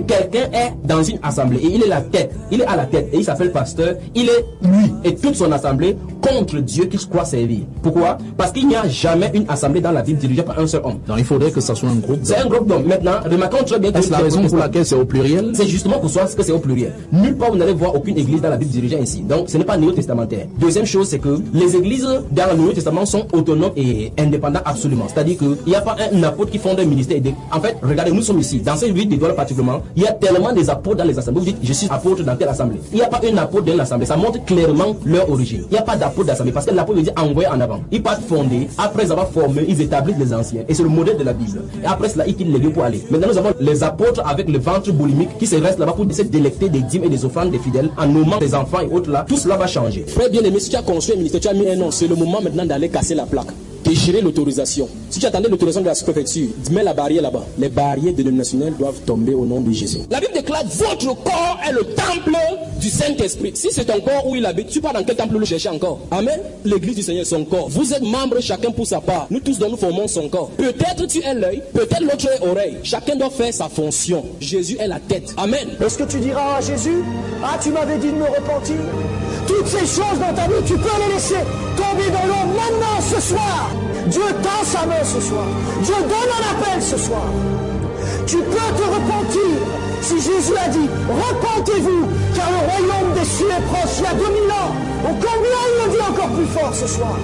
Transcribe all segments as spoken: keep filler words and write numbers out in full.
Si quelqu'un est dans une assemblée et il est la tête, il est à la tête et il s'appelle pasteur, il est lui et toute son assemblée contre Dieu qu'il croit servir. Pourquoi? Parce qu'il n'y a jamais une assemblée dans la Bible dirigée par un seul homme. Donc il faudrait que ça soit un groupe. C'est un groupe d'hommes. Maintenant, remarquons très bien que c'est la raison pour laquelle c'est au pluriel. C'est justement pour ça que c'est au pluriel. Nulle part vous n'allez voir aucune église dans la Bible dirigée ainsi. Donc ce n'est pas néo-testamentaire. Deuxième chose, c'est que les églises dans le Nouveau Testament sont autonomes et indépendantes absolument. C'est-à-dire qu'il n'y a pas un apôtre qui fonde un ministère. En fait, regardez, nous sommes ici. Dans ces huit d'étoiles particulièrement, il y a tellement des apôtres dans les assemblées. Vous dites, je suis apôtre dans telle assemblée. Il n'y a pas un apôtre dans l'assemblée. Ça montre clairement leur origine. Il n'y a pas d'apôtre d'assemblée parce que l'apôtre veut dire envoyer en avant. Ils partent fonder. Après avoir formé, ils établissent les anciens. Et c'est le modèle de la Bible. Et après cela, ils quittent les lieux pour aller. Maintenant, nous avons les apôtres avec le ventre boulimique qui se restent là-bas pour se délecter des dîmes et des offrandes des fidèles en nommant des enfants et autres là. Tout cela va changer. Frère bien-aimé, si tu as construit un ministère, tu as mis un nom, c'est le moment maintenant d'aller casser la plaque. Déchirer l'autorisation. Si tu attendais l'autorisation de la sous-préfecture, mets la barrière là-bas. Les barrières dénominationnelles doivent tomber au nom de Jésus. La Bible déclare votre corps est le temple du Saint-Esprit. Si c'est ton corps où il habite, tu pars dans quel temple le chercher encore? Amen. L'église du Seigneur est son corps. Vous êtes membres chacun pour sa part. Nous tous, dont nous formons son corps. Peut-être tu es l'œil, peut-être l'autre est oreille. Chacun doit faire sa fonction. Jésus est la tête. Amen. Est-ce que tu diras à Jésus, ah tu m'avais dit de me repentir? Toutes ces choses dans ta vie, tu peux les laisser tomber dans l'eau maintenant ce soir. Dieu tend sa main ce soir. Dieu donne un appel ce soir. Tu peux te repentir. Si Jésus a dit, repentez-vous, car le royaume des cieux est proche, il y a deux mille ans. Donc combien il le dit encore plus fort ce soir?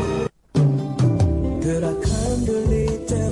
Que la crainte de l'éternel.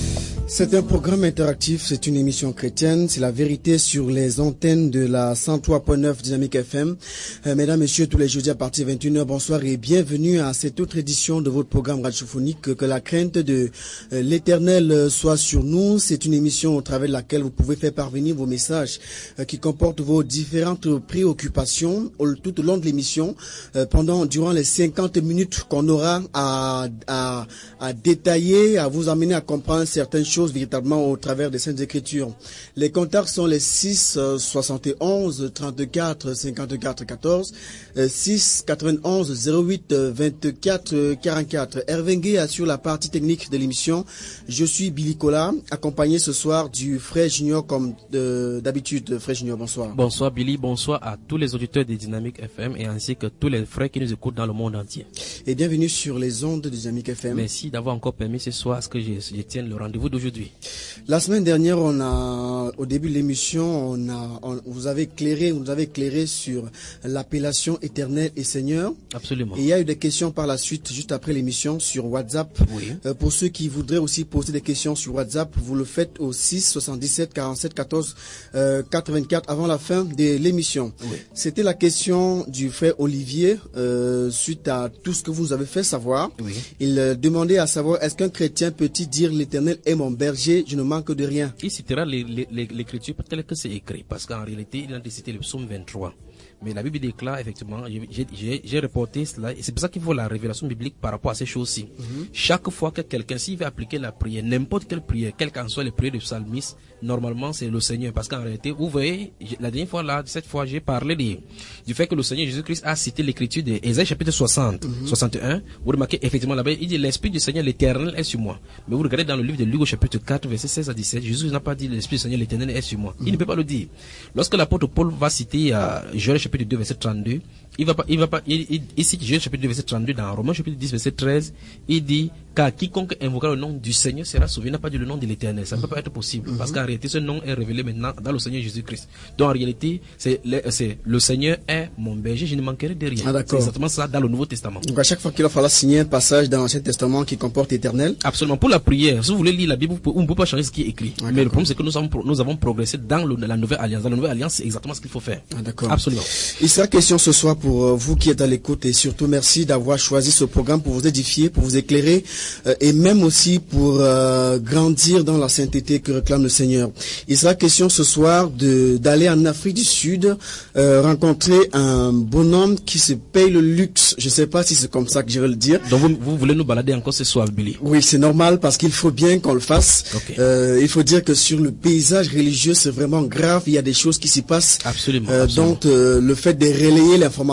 C'est un programme interactif, c'est une émission chrétienne, c'est la vérité sur les antennes de la cent trois point neuf Dynamique F M. Euh, mesdames, messieurs, tous les jeudis à partir de vingt et une heures, bonsoir et bienvenue à cette autre édition de votre programme radiophonique. Que, que la crainte de euh, l'Éternel soit sur nous. C'est une émission au travers de laquelle vous pouvez faire parvenir vos messages euh, qui comportent vos différentes préoccupations tout au long de l'émission, euh, pendant durant les cinquante minutes qu'on aura à, à, à détailler, à vous amener à comprendre certaines choses véritablement au travers des Saintes Écritures. Les contacts sont les six soixante et onze trente-quatre cinquante-quatre quatorze, six quatre-vingt-onze zéro huit vingt-quatre quarante-quatre. Hervé Ngué assure la partie technique de l'émission. Je suis Billy Kola, accompagné ce soir du frère Junior comme d'habitude. Frère Junior, bonsoir. Bonsoir Billy, bonsoir à tous les auditeurs de Dynamique F M et ainsi que tous les frères qui nous écoutent dans le monde entier. Et bienvenue sur les ondes de Dynamique F M. Merci d'avoir encore permis ce soir à ce que je, je tienne le rendez-vous d'aujourd'hui. La semaine dernière, on a, au début de l'émission, on a, on, vous avez éclairé, vous avez éclairé sur l'appellation éternelle et Seigneur. Absolument. Et il y a eu des questions par la suite, juste après l'émission, sur WhatsApp. Oui. Euh, pour ceux qui voudraient aussi poser des questions sur WhatsApp, vous le faites au six soixante-dix-sept quarante-sept quatorze quatre-vingt-quatre avant la fin de l'émission. Oui. C'était la question du frère Olivier, euh, suite à tout ce que vous avez fait savoir. Oui. Il euh, demandait à savoir, est-ce qu'un chrétien peut-il dire l'Éternel est mon berger, je ne manque de rien? Il citera l'écriture telle que c'est écrit, parce qu'en réalité, il a cité le psaume vingt-trois. Mais la Bible déclare effectivement, j'ai reporté cela, et c'est pour ça qu'il faut la révélation biblique par rapport à ces choses-ci. Mm-hmm. Chaque fois que quelqu'un, s'il veut appliquer la prière, n'importe quelle prière, quelle qu'en soit les prières du psalmiste, normalement c'est le Seigneur. Parce qu'en réalité, vous voyez, la dernière fois là, cette fois, j'ai parlé de, du fait que le Seigneur Jésus-Christ a cité l'écriture d'Ésaïe chapitre soixante, mm-hmm. soixante et un. Vous remarquez effectivement là-bas, il dit l'Esprit du Seigneur l'Éternel est sur moi. Mais vous regardez dans le livre de Luc au chapitre quatre, verset seize à dix-sept, Jésus n'a pas dit l'Esprit du Seigneur l'Éternel est sur moi. Mm-hmm. Il ne peut pas le dire. Lorsque l'apôtre Paul va citer euh, Joël chapitre deux, verset trente-deux, il va pas, il va pas, il, il, il cite Joël chapitre deux, verset trente-deux dans Romains chapitre dix, verset treize, il dit, car quiconque invoquera le nom du Seigneur sera sauvé. Il n'a pas dit le nom de l'Éternel. Ça ne peut pas être possible. Mm-hmm. Parce qu'en réalité, ce nom est révélé maintenant dans le Seigneur Jésus-Christ. Donc, en réalité, c'est le, c'est, le Seigneur est mon berger, je ne manquerai de rien. Ah, c'est exactement ça dans le Nouveau Testament. Donc, à chaque fois qu'il va falloir signer un passage dans l'Ancien Testament qui comporte éternel. Absolument. Pour la prière, si vous voulez lire la Bible, on ne peut pas changer ce qui est écrit. Ah, mais le problème, c'est que nous avons, nous avons progressé dans le, la Nouvelle Alliance. Dans la Nouvelle Alliance, c'est exactement ce qu'il faut faire. Ah, d'accord. Absolument. Il sera question ce soir pour euh, vous qui êtes à l'écoute et surtout merci d'avoir choisi ce programme pour vous édifier, pour vous éclairer euh, et même aussi pour euh, grandir dans la sainteté que réclame le Seigneur. Il sera question ce soir de d'aller en Afrique du Sud euh, rencontrer un bonhomme qui se paye le luxe. Je ne sais pas si c'est comme ça que je vais le dire. Donc vous, vous voulez nous balader encore ce soir, Billy? Oui, c'est normal parce qu'il faut bien qu'on le fasse. Okay. Euh, il faut dire que sur le paysage religieux, c'est vraiment grave. Il y a des choses qui s'y passent. Absolument. Euh, absolument. Donc euh, le fait de relayer l'information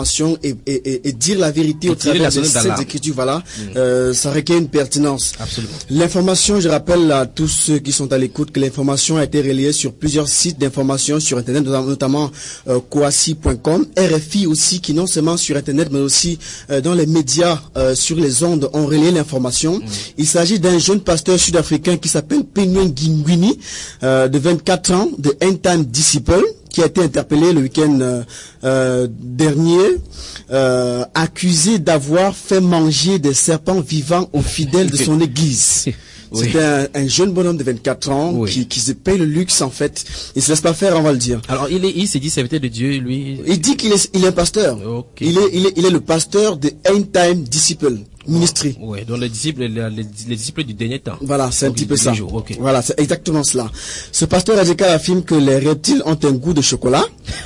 l'information et, et, et, et dire la vérité et au travers de cette écriture, voilà, mmh. euh, ça requiert une pertinence. Absolument. L'information, je rappelle à tous ceux qui sont à l'écoute que l'information a été relayée sur plusieurs sites d'information sur Internet, notamment euh, coasi point com, R F I aussi, qui non seulement sur Internet, mais aussi euh, dans les médias, euh, sur les ondes, ont relayé l'information. Mmh. Il s'agit d'un jeune pasteur sud-africain qui s'appelle Penywen Ngwini, euh, de vingt-quatre ans, de End Time Disciple, qui a été interpellé le week-end euh, euh, dernier, euh, accusé d'avoir fait manger des serpents vivants aux fidèles de son église. Oui. C'était un, un jeune bonhomme de vingt-quatre ans oui. qui, qui se paye le luxe, en fait. Il se laisse pas faire, on va le dire. Alors, il est, il s'est dit serviteur de Dieu, lui. Il dit qu'il est, il est un pasteur. Okay. Il est, il est, il est le pasteur de End Time Disciple Ministry. Oui, donc les disciples, les, les, les disciples du dernier temps. Voilà, c'est un petit peu ça. Okay. Voilà, c'est exactement cela. Ce pasteur radical affirme que les reptiles ont un goût de chocolat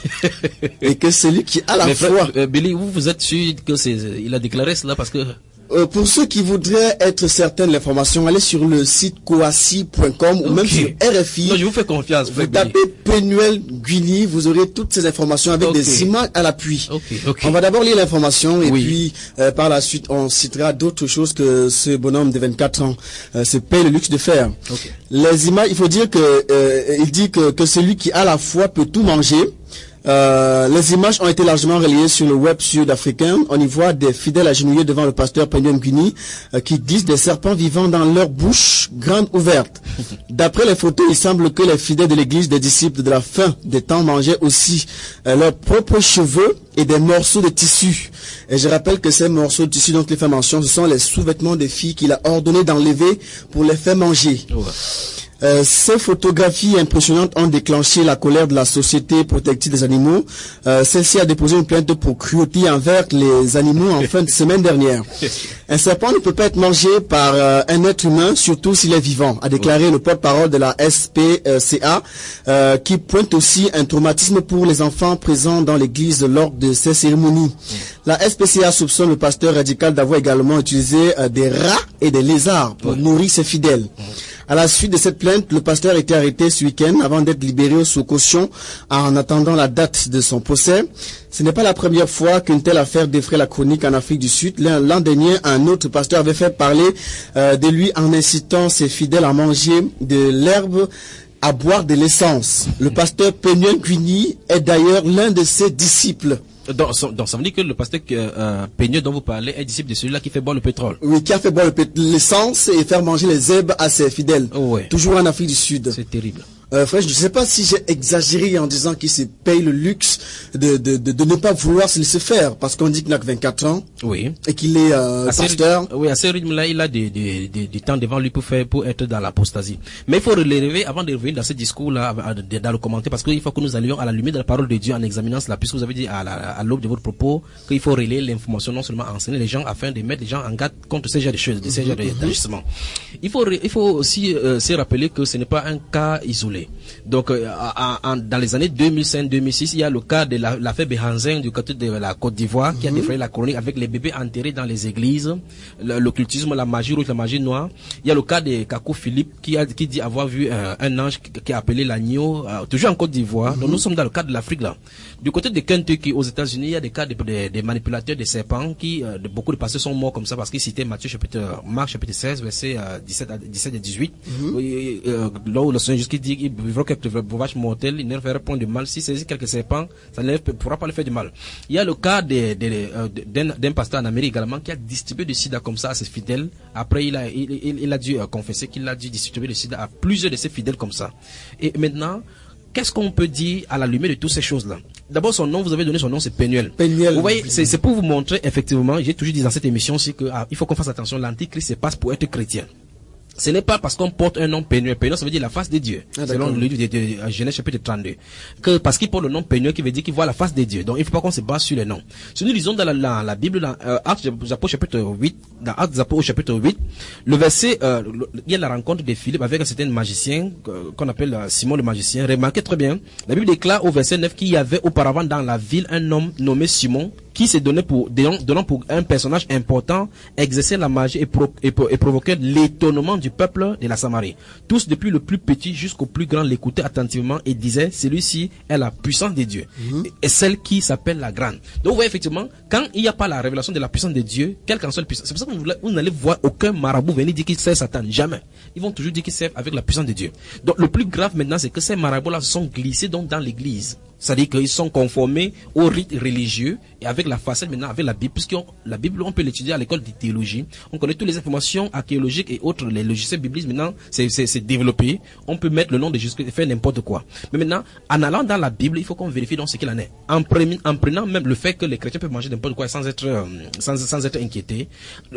et que celui qui a la Mais foi. Frère, euh, Billy, vous, vous êtes sûr que c'est, il a déclaré cela parce que. Euh, pour ceux qui voudraient être certains de l'information, allez sur le site coasi point com okay. ou même sur R F I. Non, je vous fais confiance. Vous tapez Penywen Ngwini, vous aurez toutes ces informations avec okay. des images à l'appui. Okay. Okay. On va d'abord lire l'information et oui. puis euh, par la suite on citera d'autres choses que ce bonhomme de vingt-quatre ans euh, se paye le luxe de faire. Okay. Les images, il faut dire que euh, il dit que, que celui qui a la foi peut tout manger. Euh, les images ont été largement relayées sur le web sud-africain. On y voit des fidèles agenouillés devant le pasteur Penywen Ngwini euh, qui glissent des serpents vivants dans leur bouche grande ouverte. D'après les photos, il semble que les fidèles de l'église des disciples de la fin des temps mangeaient aussi euh, leurs propres cheveux et des morceaux de tissu. Et je rappelle que ces morceaux de tissu dont il fait mention, ce sont les sous-vêtements des filles qu'il a ordonné d'enlever pour les faire manger. Ouais. Euh, ces photographies impressionnantes ont déclenché la colère de la Société protectrice des animaux. Euh, celle-ci a déposé une plainte pour cruauté envers les animaux en fin de semaine dernière. Un serpent ne peut pas être mangé par euh, un être humain, surtout s'il est vivant, a déclaré le porte-parole de la S P C A, euh, qui pointe aussi un traumatisme pour les enfants présents dans l'église lors de ces cérémonies. La S P C A soupçonne le pasteur radical d'avoir également utilisé euh, des rats et des lézards pour nourrir ses fidèles. À la suite de cette plainte, le pasteur a été arrêté ce week-end avant d'être libéré sous caution en attendant la date de son procès. Ce n'est pas la première fois qu'une telle affaire défraie la chronique en Afrique du Sud. L'an dernier, un autre pasteur avait fait parler euh, de lui en incitant ses fidèles à manger de l'herbe, à boire de l'essence. Le pasteur Penywen Ngwini est d'ailleurs l'un de ses disciples. Donc, donc ça veut dire que le pasteur euh, Penywen dont vous parlez est disciple de celui-là qui fait boire le pétrole. Oui, qui a fait boire l'essence et faire manger les herbes à ses fidèles. Oh ouais. Toujours en Afrique du Sud. C'est terrible. Euh, frère, je ne sais pas si j'ai exagéré en disant qu'il se paye le luxe de, de, de, de ne pas vouloir se laisser faire, parce qu'on dit qu'il n'a que vingt-quatre ans. Oui. Et qu'il est euh, pasteur. Rythme, oui, à ce rythme-là, il a des, des, des, des temps devant lui pour faire, pour être dans l'apostasie. Mais il faut relever, avant de revenir dans ce discours-là, dans le commentaire, parce qu'il faut que nous allions à la lumière de la parole de Dieu en examinant cela, puisque vous avez dit à, la, à l'aube de votre propos qu'il faut relayer l'information, non seulement enseigner les gens, afin de mettre les gens en garde contre ces genres de choses, de ces genres d'agissements. Il faut, il faut aussi euh, se rappeler que ce n'est pas un cas isolé. Donc, euh, en, en, dans les années deux mille cinq deux mille six, il y a le cas de la, l'affaire Behanzin du côté de la Côte d'Ivoire, mm-hmm. qui a défrayé la chronique avec les bébés enterrés dans les églises, l'occultisme, la magie rouge, la magie noire. Il y a le cas de Kakou Philippe qui a qui dit avoir vu euh, un ange qui, qui a appelé l'agneau, euh, toujours en Côte d'Ivoire. Mm-hmm. Donc nous sommes dans le cas de l'Afrique là. Du côté de Kentucky, aux États-Unis, il y a des cas de, de, de manipulateurs de serpents qui, euh, de, beaucoup de pasteurs sont morts comme ça parce qu'ils citaient Matthieu chapitre, Marc chapitre seize, versets euh, dix-sept à dix-huit. Mm-hmm. Et, euh, là où le Seigneur Jésus dit qu'il vivra quelques breuvages mortels, il ne fera point de mal. Si c'est quelques serpents, ça ne pourra pas le faire du mal. Il y a le cas de, de, de, d'un, d'un pasteur en Amérique également qui a distribué du sida comme ça à ses fidèles. Après, il a, il, il, il a dû euh, confesser qu'il a dû distribuer du sida à plusieurs de ses fidèles comme ça. Et maintenant, qu'est-ce qu'on peut dire à la lumière de toutes ces choses-là? D'abord, son nom, vous avez donné son nom, c'est Penywen. Penywen. Vous voyez, c'est, c'est pour vous montrer, effectivement, j'ai toujours dit dans cette émission aussi que, ah, il faut qu'on fasse attention, l'antichrist se passe pour être chrétien. Ce n'est pas parce qu'on porte un nom Penywen. Penywen, ça veut dire la face de Dieu. Ah, selon le livre de, de, de Genèse chapitre trente-deux. Que parce qu'il porte le nom Penywen qui veut dire qu'il voit la face de Dieu. Donc, il ne faut pas qu'on se base sur les noms. Si nous lisons dans la, la, la Bible, dans euh, Actes des Apôtres chapitre huit, dans Actes des Apôtres chapitre huit, le verset, euh, le, il y a la rencontre de Philippe avec un certain magicien, euh, qu'on appelle euh, Simon le magicien. Remarquez très bien. La Bible déclare au verset neuf qu'il y avait auparavant dans la ville un homme nommé Simon, qui se donnait pour, donnant pour un personnage important, exerçait la magie et, pro, et, et provoquait l'étonnement du peuple de la Samarie. Tous, depuis le plus petit jusqu'au plus grand, l'écoutaient attentivement et disaient, celui-ci est la puissance de Dieu, mm-hmm. et celle qui s'appelle la grande. Donc vous voyez effectivement, quand il n'y a pas la révélation de la puissance de Dieu, quelle qu'en soit la puissance, c'est pour ça que vous, vous n'allez voir aucun marabout venir dire qu'il sert Satan, jamais. Ils vont toujours dire qu'ils servent avec la puissance de Dieu. Donc le plus grave maintenant, c'est que ces marabouts-là se sont glissés donc dans l'église. C'est-à-dire qu'ils sont conformés aux rites religieux et avec la facette maintenant, avec la Bible, puisque la Bible, on peut l'étudier à l'école de théologie. On connaît toutes les informations archéologiques et autres, les logiciels bibliques maintenant, c'est, c'est, c'est développé. On peut mettre le nom de Jésus et faire n'importe quoi. Mais maintenant, en allant dans la Bible, il faut qu'on vérifie donc ce qu'il en est. En, pre- en prenant même le fait que les chrétiens peuvent manger n'importe quoi sans être, euh, sans, sans être inquiétés.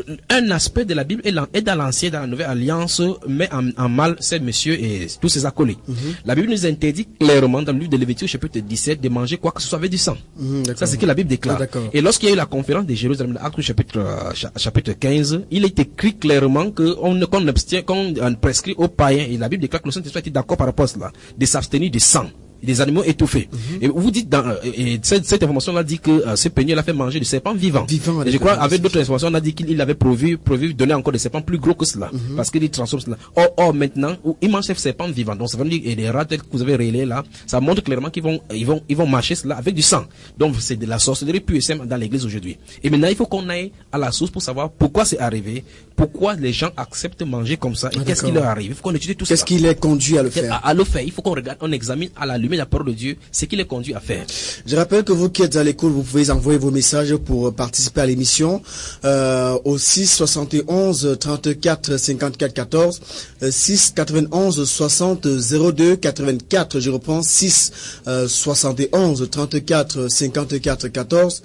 Un aspect de la Bible est, est dans l'ancienne, dans la nouvelle alliance, met en, en mal ces messieurs et tous ces acolytes. Mm-hmm. La Bible nous interdit clairement dans le livre de Lévitique, chapitre dix-sept, de manger quoi que ce soit avec du sang. Mmh, ça, c'est ce que la Bible déclare. Ah, et lorsqu'il y a eu la conférence de Jérusalem, Actes chapitre, euh, chapitre quinze, il est écrit clairement qu'on qu'on abstient, qu'on prescrit aux païens, et la Bible déclare que le Saint-Esprit était d'accord par rapport à cela, de s'abstenir du sang. Des animaux étouffés. Mm-hmm. Et vous dites dans, et cette, cette information-là dit que euh, ce peigneur l'a fait manger du serpent vivant. vivant et je crois, avec d'autres informations, on a dit qu'il avait prévu, prévu donner encore des serpents plus gros que cela. Mm-hmm. Parce qu'il transforme cela. Or, or, maintenant, il mange ces serpents vivants. Donc, ça veut dire, et les rats tels que vous avez révélés là, ça montre clairement qu'ils vont, ils vont, ils vont mâcher cela avec du sang. Donc, c'est de la sorcellerie pure et simple dans l'église aujourd'hui. Et maintenant, il faut qu'on aille à la source pour savoir pourquoi c'est arrivé, pourquoi les gens acceptent manger comme ça, et ah, qu'est-ce qui leur arrive. Il faut qu'on étudie tout ça. Qu'est-ce qui les conduit à le faire? À, à le faire. Il faut qu'on regarde, on examine à la lumière de la parole de Dieu ce qui les conduit à faire. Je rappelle que vous qui êtes à l'écoute, vous pouvez envoyer vos messages pour participer à l'émission euh, au six soixante et onze trente-quatre cinquante-quatre quatorze, six quatre-vingt-onze soixante zéro deux quatre-vingt-quatre. Je reprends six soixante et onze trente-quatre cinquante-quatre quatorze,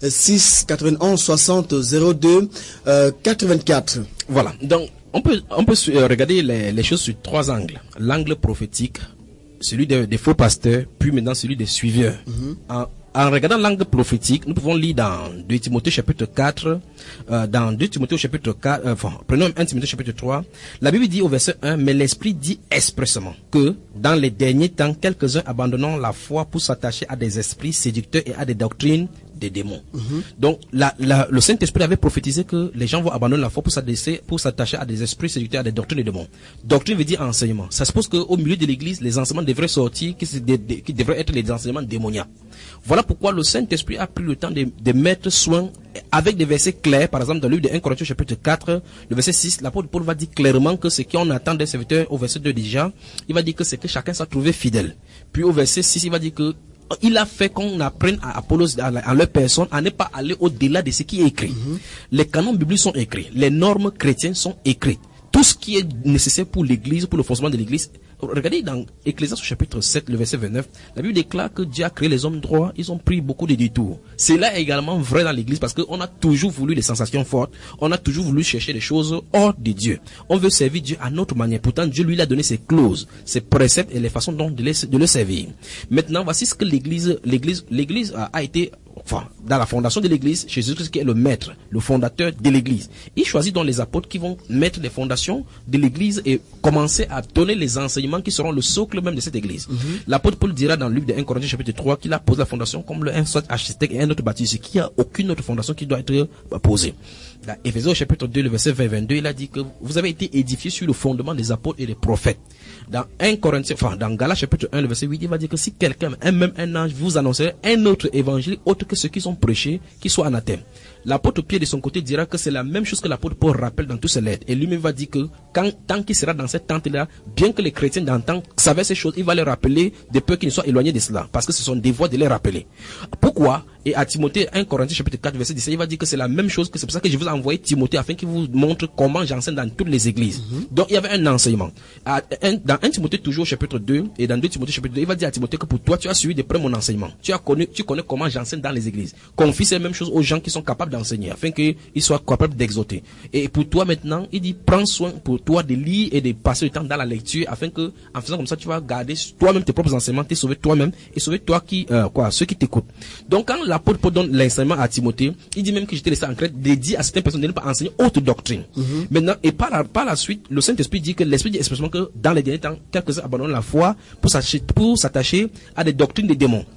six quatre-vingt-onze soixante zéro deux quatre-vingt-quatre. Voilà. Donc on peut on peut regarder les, les choses sur trois angles. L'angle prophétique, celui des, des faux pasteurs, puis maintenant celui des suiveurs. Mm-hmm. En, en regardant l'angle prophétique, nous pouvons lire dans deux Timothée chapitre quatre, euh, dans deux Timothée chapitre quatre, euh, enfin, prenons un Timothée chapitre trois, la Bible dit au verset un, mais l'Esprit dit expressément que dans les derniers temps, quelques-uns abandonnant la foi pour s'attacher à des esprits séducteurs et à des doctrines des démons. Mm-hmm. Donc, la, la, le Saint-Esprit avait prophétisé que les gens vont abandonner la foi pour s'attacher, pour s'attacher à des esprits séducteurs, à des doctrines des démons. Doctrine veut dire enseignement. Ça suppose qu'au milieu de l'église, les enseignements devraient sortir, qui, de, de, qui devraient être les enseignements démoniaques. Voilà pourquoi le Saint-Esprit a pris le temps de, de mettre soin avec des versets clairs. Par exemple, dans le livre de premier Corinthiens chapitre quatre, le verset six, l'apôtre Paul va dire clairement que ce qu'on attend des serviteurs, au verset deux déjà, il va dire que c'est que chacun soit trouvé fidèle. Puis au verset six, il va dire que il a fait qu'on apprenne à Apollos, à, à leur personne, à ne pas aller au-delà de ce qui est écrit. Mm-hmm. Les canons bibliques sont écrits, les normes chrétiennes sont écrites. Tout ce qui est nécessaire pour l'église, pour le fonctionnement de l'église. Regardez dans Ecclésiaste chapitre sept, le verset vingt-neuf, la Bible déclare que Dieu a créé les hommes droits, ils ont pris beaucoup de détours. C'est là également vrai dans l'église parce qu'on a toujours voulu des sensations fortes, on a toujours voulu chercher des choses hors de Dieu. On veut servir Dieu à notre manière. Pourtant, Dieu lui a donné ses clauses, ses préceptes et les façons dont de, les, de le servir. Maintenant, voici ce que l'église, l'église, l'église a, a été, enfin, dans la fondation de l'église, Jésus-Christ qui est le maître, le fondateur de l'église. Il choisit donc les apôtres qui vont mettre les fondations de l'église et commencer à donner les enseignements qui seront le socle même de cette église. Mm-hmm. L'apôtre Paul dira dans le livre de premier Corinthiens chapitre trois qu'il a posé la fondation comme le un soit architecte et un autre bâtisseur, qu'il n'y a aucune autre fondation qui doit être posée. Dans Éphésiens chapitre deux, le verset vingt vingt-deux, il a dit que vous avez été édifiés sur le fondement des apôtres et des prophètes. Dans premier Corinthiens, enfin, dans Galates chapitre un, le verset huit, il va dire que si quelqu'un, un même un ange, vous annoncerait un autre évangile autre que ceux qui sont prêchés, qui soit anathème. L'apôtre Pierre de son côté dira que c'est la même chose que l'apôtre Paul rappelle dans tous ses lettres. Et lui-même va dire que quand, tant qu'il sera dans cette tente-là, bien que les chrétiens d'antan savaient ces choses, il va les rappeler de peur qu'ils ne soient éloignés de cela. Parce que ce sont des voies de les rappeler. Pourquoi? Et à Timothée, premier Corinthiens chapitre quatre, verset dix-sept, il va dire que c'est la même chose, que c'est pour ça que je vous ai envoyé Timothée afin qu'il vous montre comment j'enseigne dans toutes les églises. Mm-hmm. Donc il y avait un enseignement. À, un, dans premier Timothée toujours chapitre deux et dans deux Timothée chapitre deux, il va dire à Timothée que pour toi, tu as suivi de près mon enseignement. Tu as connu, tu connais comment j'enseigne dans les églises. Confie ces mêmes choses aux gens qui sont capables d'enseigner afin qu'ils soient capables d'exhorter. Et pour toi maintenant, il dit prends soin pour toi de lire et de passer le temps dans la lecture afin que, en faisant comme ça, tu vas garder toi-même tes propres enseignements, t'es sauvé toi-même et sauver toi qui, euh, quoi, ceux qui t'écoutent. Donc quand l'apôtre Paul donne l'enseignement à Timothée, il dit même que j'étais laissé en Crète, dédié à certaines personnes de ne pas enseigner autre doctrine. Mm-hmm. Maintenant, et par la, par la suite, le Saint-Esprit dit que l'Esprit dit expressément que dans les derniers temps, quelques-uns abandonnent la foi pour s'attacher, pour s'attacher à des doctrines des démons.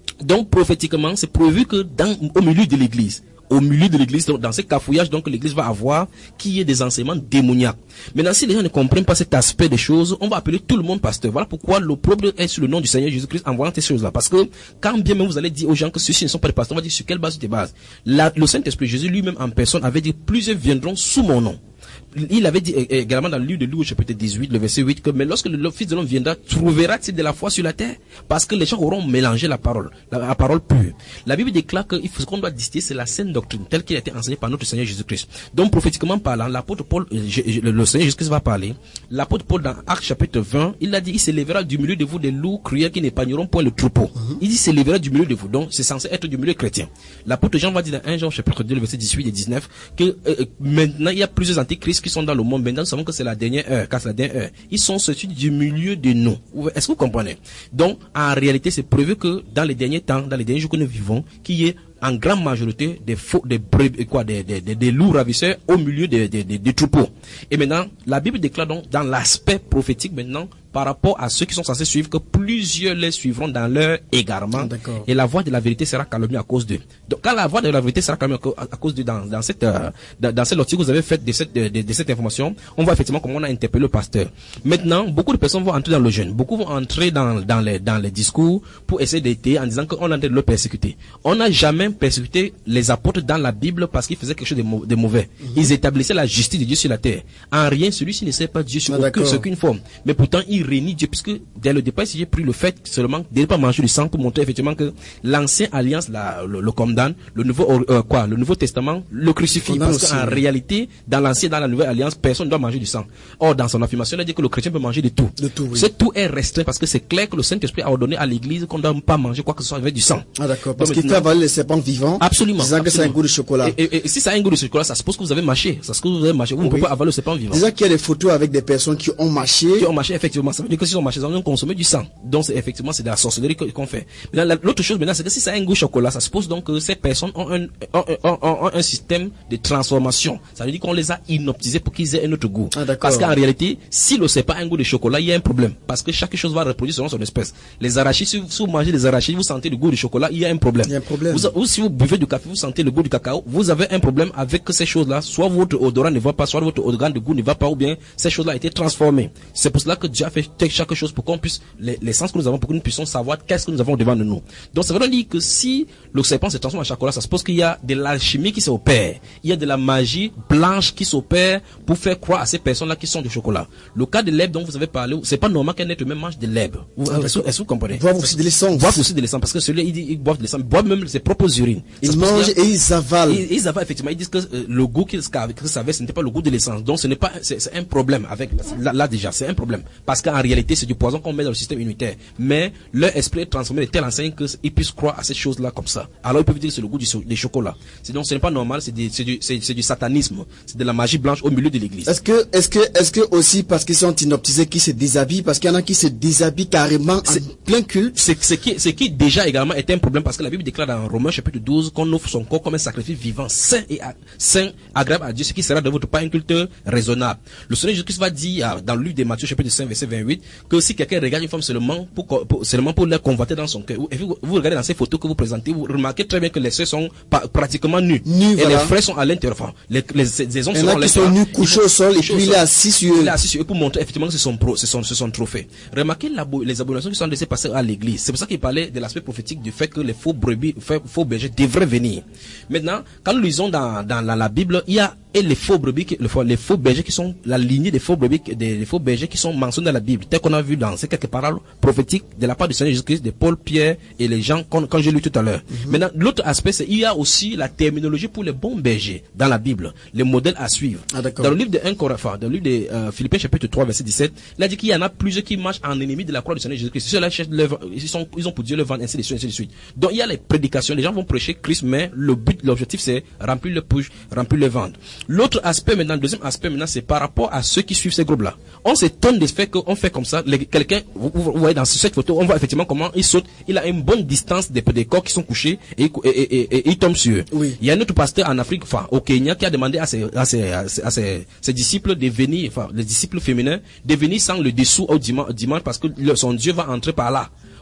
Donc prophétiquement, c'est prévu que dans au milieu de l'église, au milieu de l'église, donc dans ce cafouillage, donc l'église va avoir qu'il y ait des enseignements démoniaques. Maintenant, si les gens ne comprennent pas cet aspect des choses, on va appeler tout le monde pasteur. Voilà pourquoi l'opprobre est sur le nom du Seigneur Jésus-Christ en voyant ces choses-là. Parce que quand bien même vous allez dire aux gens que ceux-ci ne sont pas des pasteurs, on va dire sur quelle base tu te bases. La, le Saint-Esprit Jésus lui-même en personne avait dit plusieurs viendront sous mon nom. Il avait dit également dans le livre de Luc chapitre dix-huit, le verset huit, que mais lorsque le Fils de l'homme viendra, trouvera-t-il de la foi sur la terre? Parce que les gens auront mélangé la parole, la, la parole pure. La Bible déclare que ce qu'on doit distinguer, c'est la saine doctrine, telle qu'elle a été enseignée par notre Seigneur Jésus-Christ. Donc prophétiquement parlant, l'apôtre Paul, je, je, le Seigneur Jésus-Christ va parler. L'apôtre Paul dans Actes chapitre vingt, il a dit, il s'élèvera du milieu de vous des loups cruels qui n'épargneront point le troupeau. Mm-hmm. Il dit, s'élèvera du milieu de vous. Donc c'est censé être du milieu chrétien. L'apôtre Jean va dire dans un Jean chapitre deux, le verset dix-huit et dix-neuf, que euh, maintenant il y a plusieurs antichrists qui sont dans le monde. Maintenant, nous savons que c'est la dernière heure, car c'est la dernière heure. Ils sont ceux du milieu de nous. Est-ce que vous comprenez? Donc, en réalité, c'est prévu que dans les derniers temps, dans les derniers jours que nous vivons, qu'il y ait en grande majorité des faux, des brebis, quoi, des, des, des, des loups ravisseurs au milieu des, des, des, des troupeaux. Et maintenant, la Bible déclare donc, dans l'aspect prophétique maintenant, par rapport à ceux qui sont censés suivre, que plusieurs les suivront dans leur égarement. Ah, et la voix de la vérité sera calomniée à cause d'eux. Donc, quand la voix de la vérité sera calomniée à, à cause d'eux, dans, dans cette, euh, dans, dans cette logique que vous avez faite de cette, de, de, de cette information, on voit effectivement comment on a interpellé le pasteur. Maintenant, beaucoup de personnes vont entrer dans le jeûne. Beaucoup vont entrer dans, dans les, dans les discours pour essayer d'étayer en disant qu'on est en train de le persécuter. On n'a jamais persécuté les apôtres dans la Bible parce qu'ils faisaient quelque chose de, mau- de mauvais. Mm-hmm. Ils établissaient la justice de Dieu sur la terre. En rien, celui-ci ne sait pas Dieu sur ah, aucune, aucune forme. Mais pourtant, il réunit Dieu, puisque dès le départ, si j'ai pris le fait seulement de ne pas manger du sang pour montrer effectivement que l'ancienne alliance la, le, le condamne, le nouveau euh, quoi, le Nouveau Testament le crucifie. Parce qu'en réalité, dans l'ancienne, dans la nouvelle alliance, personne ne doit manger du sang. Or, dans son affirmation, il a dit que le chrétien peut manger de tout. De tout, oui. Ce tout est restreint parce que c'est clair que le Saint-Esprit a ordonné à l'Église qu'on ne doit pas manger quoi que ce soit avec du sang. Ah d'accord, parce qu'il fait avaler les serpents vivants. Absolument. Disant que c'est un goût de chocolat. Et, et, et si ça a un goût de chocolat, ça suppose que vous avez mâché. Ça suppose que vous avez mâché. Vous ne oui. pouvez pas avaler le serpent vivant. Déjà qu'il y a des photos avec des personnes qui ont mâché. Qui ont mâché, effectivement. Ça veut dire que s'ils ont mâché, ils ont consommé du sang. Donc c'est effectivement c'est de la sorcellerie qu'on fait. Maintenant, l'autre chose maintenant, c'est que si ça a un goût de chocolat, ça suppose donc que ces personnes ont un, ont, ont, ont, ont un système de transformation. Ça veut dire qu'on les a inoptisés pour qu'ils aient un autre goût. Ah, parce qu'en réalité, si le c'est pas un goût de chocolat, il y a un problème. Parce que chaque chose va reproduire selon son espèce. Les arachides, si vous, si vous mangez des arachides, vous sentez le goût du chocolat, il y a un problème. Il y a un problème. Vous, ou si vous buvez du café, vous sentez le goût du cacao, vous avez un problème avec ces choses-là. Soit votre odorat ne va pas, soit votre organe de goût ne va pas, ou bien ces choses-là ont été transformées. C'est pour cela que Dieu a fait chaque chose pour qu'on puisse, les, les sens que nous avons, pour que nous puissions savoir qu'est-ce que nous avons devant de nous. Donc ça veut dire que si le serpent se transforme en chocolat, ça suppose qu'il y a de l'alchimie qui s'opère. Il y a de la magie blanche qui s'opère pour faire croire à ces personnes-là qui sont du chocolat. Le cas de l'herbe dont vous avez parlé, c'est pas normal qu'un être humain mange de l'herbe. Ah, est-ce, est-ce que vous comprenez? Boivent aussi de l'essence. Boivent aussi de l'essence, parce que celui-là, il dit, ils boivent de l'essence, ils boivent même ses propres urines. Ils mangent et ils avalent. Ils, ils avalent, effectivement. Ils disent que euh, le goût qu'ils que ça avait, ce n'était pas le goût de l'essence. Donc ce n'est pas, c'est, c'est un problème avec, là, là déjà, c'est un problème. Parce qu'en réalité, c'est du poison qu'on met dans le système immunitaire. Mais leur esprit est transformé de telle enseigne qu'ils puissent croire à ces choses-là comme ça. Alors ils peuvent dire que c'est le goût du, des chocolats. Sinon, ce n'est pas normal, c'est, des, c'est, du, c'est, c'est du satanisme. C'est de la magie blanche au milieu de l'église. Est-ce que, est-ce que, est-ce que aussi parce qu'ils sont inoptisés, qui se déshabillent, parce qu'il y en a qui se déshabillent carrément c'est, en plein culte? C'est, c'est qui, c'est qui déjà également est un problème, parce que la Bible déclare dans Romains chapitre douze qu'on offre son corps comme un sacrifice vivant, saint et à, saint, agréable à Dieu, ce qui sera de votre part un culte raisonnable. Le Seigneur Jésus-Christ va dire dans le livre de Matthieu chapitre cinq verset vingt-huit que si quelqu'un regarde une femme seulement pour, pour seulement pour la convoiter dans son cœur, et vous, vous regardez dans ces photos que vous présentez, vous remarquez très bien que les sœurs sont pa- pratiquement nus. Nus, et voilà. Les frères sont à l'intérieur. Enfin, les, les, les hommes sont à l'intérieur. Sont nus, couchés au sol, et puis il est assis sur eux. Il est assis sur eux pour montrer effectivement que ce sont, pro, ce sont, ce sont trophées. Remarquez la, les abominations qui sont laissées passer à l'église. C'est pour ça qu'il parlait de l'aspect prophétique du fait que les faux brebis, faux bergers devraient venir. Maintenant, quand nous lisons dans, dans la, la Bible, il y a et les faux brebis, les faux, les faux bergers qui sont la lignée des faux brebis, des, des faux bergers qui sont mentionnés dans la Bible, tel qu'on a vu dans ces quelques paroles prophétiques de la part du Seigneur Jésus-Christ, de Paul, Pierre et les gens quand, quand j'ai lu tout à l'heure. Mm-hmm. Maintenant, l'autre aspect, c'est il y a aussi la terminologie pour les bons bergers dans la Bible, les modèles à suivre. Ah, dans le livre de un Corinthiens, dans le livre de euh, Philippiens chapitre trois verset dix-sept, il a dit qu'il y en a plusieurs qui marchent en ennemi de la croix du Seigneur Jésus-Christ. Ceux-là cherchent leur, ils sont, ils ont pour Dieu le vent, ainsi de suite, ainsi de suite. Donc il y a les prédications, les gens vont prêcher Christ, mais le but, l'objectif, c'est remplir le push, remplir le ventre. L'autre aspect maintenant, le deuxième aspect maintenant, c'est par rapport à ceux qui suivent ces groupes-là. On s'étonne de ce fait qu'on fait comme ça. Les, quelqu'un, vous, vous voyez dans cette photo, on voit effectivement comment il saute. Il a une bonne distance des, des corps qui sont couchés et, et, et, et, et il tombe sur eux. Oui. Il y a un autre pasteur en Afrique, enfin au Kenya, qui a demandé à ses, à ses, à ses, à ses, ses disciples de venir, enfin les disciples féminins, de venir sans le dessous au dimanche, dimanche parce que le, son Dieu va entrer par là.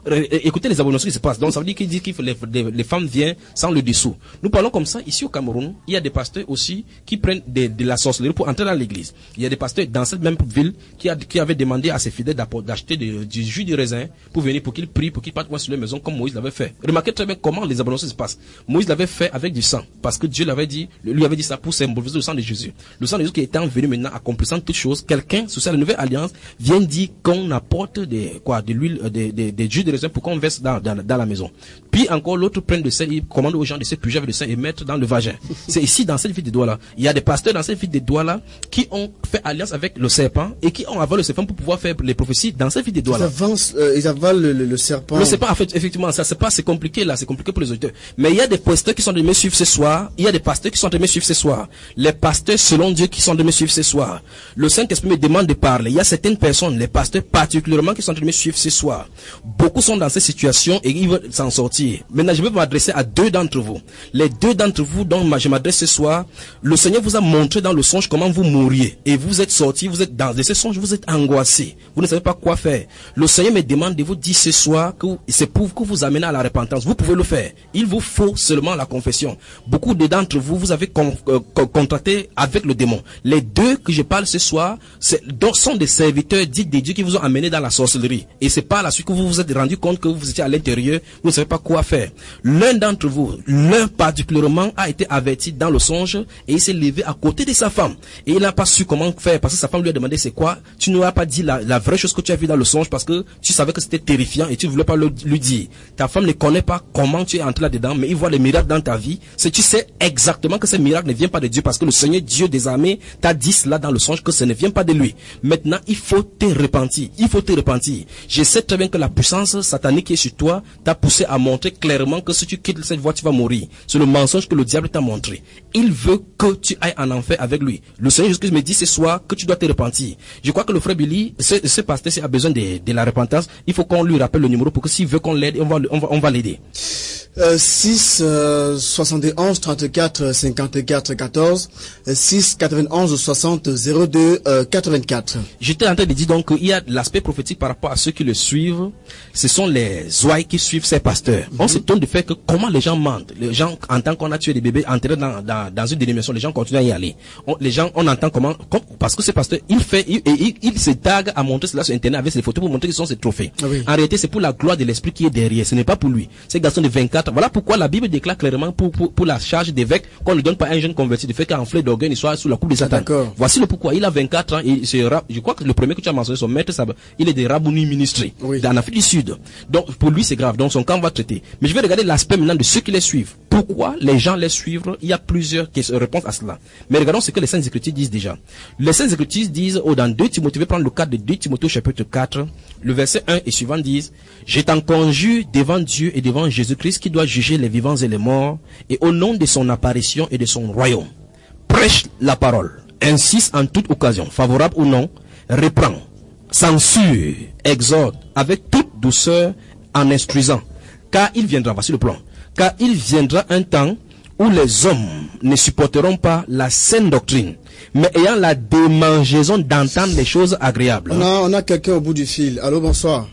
écoutez les abonnements qui se passent. Donc ça veut dire qu'il dit que les, les, les femmes viennent sans le dessous. Nous parlons comme ça ici au Cameroun. Il y a des pasteurs aussi qui prennent de, de la sorcellerie pour entrer dans l'église. Il y a des pasteurs dans cette même ville qui, a, qui avaient demandé à ses fidèles d'acheter du jus de raisin pour venir, pour qu'ils prient, pour qu'ils partent sur leur maison comme Moïse l'avait fait. Remarquez très bien comment les abonnements se passent. Moïse l'avait fait avec du sang parce que Dieu l'avait dit, lui avait dit ça pour symboliser le sang de Jésus. Le sang de Jésus qui étant venu maintenant accomplissant toutes choses. Quelqu'un sous cette nouvelle alliance vient dire qu'on apporte des quoi, de l'huile, des, des, des jus de raisin pour qu'on verse dans, dans, dans la maison. Puis encore l'autre prend de sel, il commande aux gens de se puger avec le sel et mettre dans le vagin. C'est ici dans cette ville de doigts là. Il y a des pasteurs dans cette ville de doigts là qui ont fait alliance avec le serpent et qui ont avalé le serpent pour pouvoir faire les prophéties dans cette ville de doigts là. Ils avancent, euh, ils avalent le, le, le serpent. Le serpent en fait effectivement ça c'est pas c'est compliqué là, c'est compliqué pour les auditeurs. Mais il y a des pasteurs qui sont de me suivre ce soir, il y a des pasteurs qui sont de me suivre ce soir. Les pasteurs selon Dieu qui sont de me suivre ce soir. Le Saint-Esprit me demande de parler. Il y a certaines personnes, les pasteurs particulièrement qui sont de me suivre ce soir. Beaucoup sont dans cette situation et ils veulent s'en sortir. Maintenant, je vais m'adresser à deux d'entre vous. Les deux d'entre vous dont je m'adresse ce soir, le Seigneur vous a montré dans le songe comment vous mourriez. Et vous êtes sortis, vous êtes dans ce songe, vous êtes angoissés. Vous ne savez pas quoi faire. Le Seigneur me demande de vous dire ce soir que c'est pour que vous amenez à la repentance. Vous pouvez le faire. Il vous faut seulement la confession. Beaucoup d'entre vous, vous avez con, euh, contracté avec le démon. Les deux que je parle ce soir, c'est, sont des serviteurs dits de Dieu qui vous ont amené dans la sorcellerie. Et c'est par la suite que vous vous êtes rendu compte que vous étiez à l'intérieur, vous ne savez pas quoi faire. L'un d'entre vous, l'un particulièrement, a été averti dans le songe et il s'est levé à côté de sa femme. Et il n'a pas su comment faire parce que sa femme lui a demandé c'est quoi. Tu ne lui as pas dit la, la vraie chose que tu as vue dans le songe parce que tu savais que c'était terrifiant et tu ne voulais pas le, lui dire. Ta femme ne connaît pas comment tu es entré là-dedans, mais il voit les miracles dans ta vie. C'est tu sais exactement que ces miracles ne viennent pas de Dieu parce que le Seigneur Dieu des armées t'a dit cela dans le songe que ça ne vient pas de lui. Maintenant, il faut te repentir. Il faut te repentir. Je sais très bien que la puissance satanique qui est sur toi t'a poussé à montrer clairement que si tu quittes cette voie, tu vas mourir. C'est le mensonge que le diable t'a montré. Il veut que tu ailles en enfer avec lui. Le Seigneur Jésus-Christ me dit ce soir que tu dois te repentir. Je crois que le frère Billy, ce, ce pasteur, a besoin de, de la repentance. Il faut qu'on lui rappelle le numéro pour que s'il veut qu'on l'aide, on va, on va, on va l'aider. Euh, six euh, soixante et onze trente-quatre cinquante-quatre quatorze six quatre-vingt-onze soixante zéro deux euh, quatre-vingt-quatre. J'étais en train de dire donc qu'il y a l'aspect prophétique par rapport à ceux qui le suivent. Ce sont les ouailles qui suivent ces pasteurs. Mm-hmm. On s'étonne du fait que comment les gens mentent. Les gens, en tant qu'on a tué des bébés enterrés dans, dans, dans une dénomination, les gens continuent à y aller. On, les gens, on entend comment, comme, parce que ces pasteurs, il fait, il, il, il se tague à montrer cela sur Internet avec ses photos pour montrer qu'ils sont ses trophées. Ah oui. En réalité, c'est pour la gloire de l'esprit qui est derrière. Ce n'est pas pour lui. Ces garçons de vingt-quatre. Voilà pourquoi la Bible déclare clairement pour, pour, pour la charge d'évêque qu'on ne donne pas à un jeune converti du fait qu'en fleur d'orgueil il soit sous la coupe de Satan. Ah, voici le pourquoi. Il a vingt-quatre ans et il se, je crois que le premier que tu as mentionné, son maître, il est des Rabouni ministres oui. en Afrique du Sud. Donc pour lui c'est grave. Donc son camp va traiter. Mais je vais regarder l'aspect maintenant de ceux qui les suivent. Pourquoi les gens les suivent? Il y a plusieurs réponses à cela. Mais regardons ce que les Saintes Écritures disent déjà. Les Saintes Écritures disent, oh, dans deux Timothée, je vais prendre le cadre de deux Timothée chapitre quatre, le verset un et suivant disent, je t'en conjure devant Dieu et devant Jésus-Christ qui doit juger les vivants et les morts, et au nom de son apparition et de son royaume, prêche la parole, insiste en toute occasion, favorable ou non, reprend, censure, exhorte, avec toute douceur en instruisant, car il viendra, voici le plan, car il viendra un temps où les hommes ne supporteront pas la saine doctrine, mais ayant la démangeaison d'entendre les choses agréables. On a, on a quelqu'un au bout du fil. Allô, bonsoir.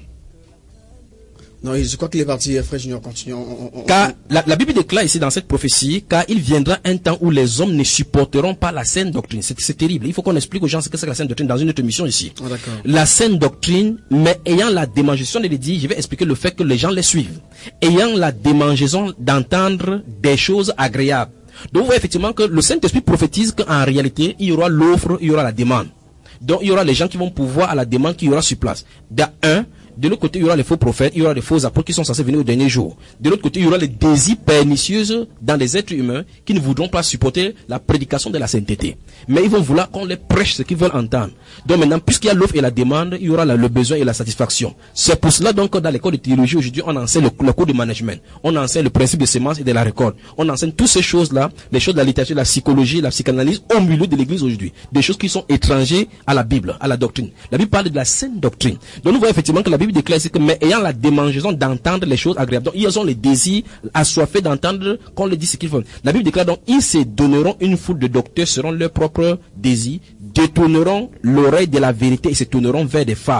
Non, je crois qu'il est parti, frère Junior, continue. On, on, car la, la Bible déclare ici dans cette prophétie, car il viendra un temps où les hommes ne supporteront pas la saine doctrine. C'est, c'est terrible. Il faut qu'on explique aux gens ce que c'est que la saine doctrine dans une autre émission ici. Oh, d'accord. La saine doctrine, mais ayant la démangeaison, il dit, je vais expliquer le fait que les gens les suivent. Ayant la démangeaison d'entendre des choses agréables. Donc, vous voyez effectivement que le Saint-Esprit prophétise qu'en réalité, il y aura l'offre, il y aura la demande. Donc, il y aura les gens qui vont pouvoir à la demande qu'il y aura sur place. D'un, de l'autre côté, il y aura les faux prophètes, il y aura les faux apôtres qui sont censés venir au dernier jour. De l'autre côté, il y aura les désirs pernicieux dans les êtres humains qui ne voudront pas supporter la prédication de la sainteté. Mais ils vont vouloir qu'on les prêche ce qu'ils veulent entendre. Donc maintenant, puisqu'il y a l'offre et la demande, il y aura la, le besoin et la satisfaction. C'est pour cela donc que dans l'école de théologie aujourd'hui, on enseigne le, le cours de management. On enseigne le principe de sémence et de la récolte. On enseigne toutes ces choses-là, les choses de la littérature, la psychologie, la psychanalyse au milieu de l'église aujourd'hui. Des choses qui sont étrangères à la Bible, à la doctrine. La Bible parle de la saine doctrine. Donc nous voyons effectivement que la Bible déclare ici que, mais ayant la démangeaison d'entendre les choses agréables. Donc ils ont les désirs assoiffés d'entendre qu'on leur dit ce qu'ils veulent. La Bible déclare donc, ils se donneront une foule de docteurs selon leurs propres désirs, détourneront l'oreille de la vérité et se tourneront vers des fables.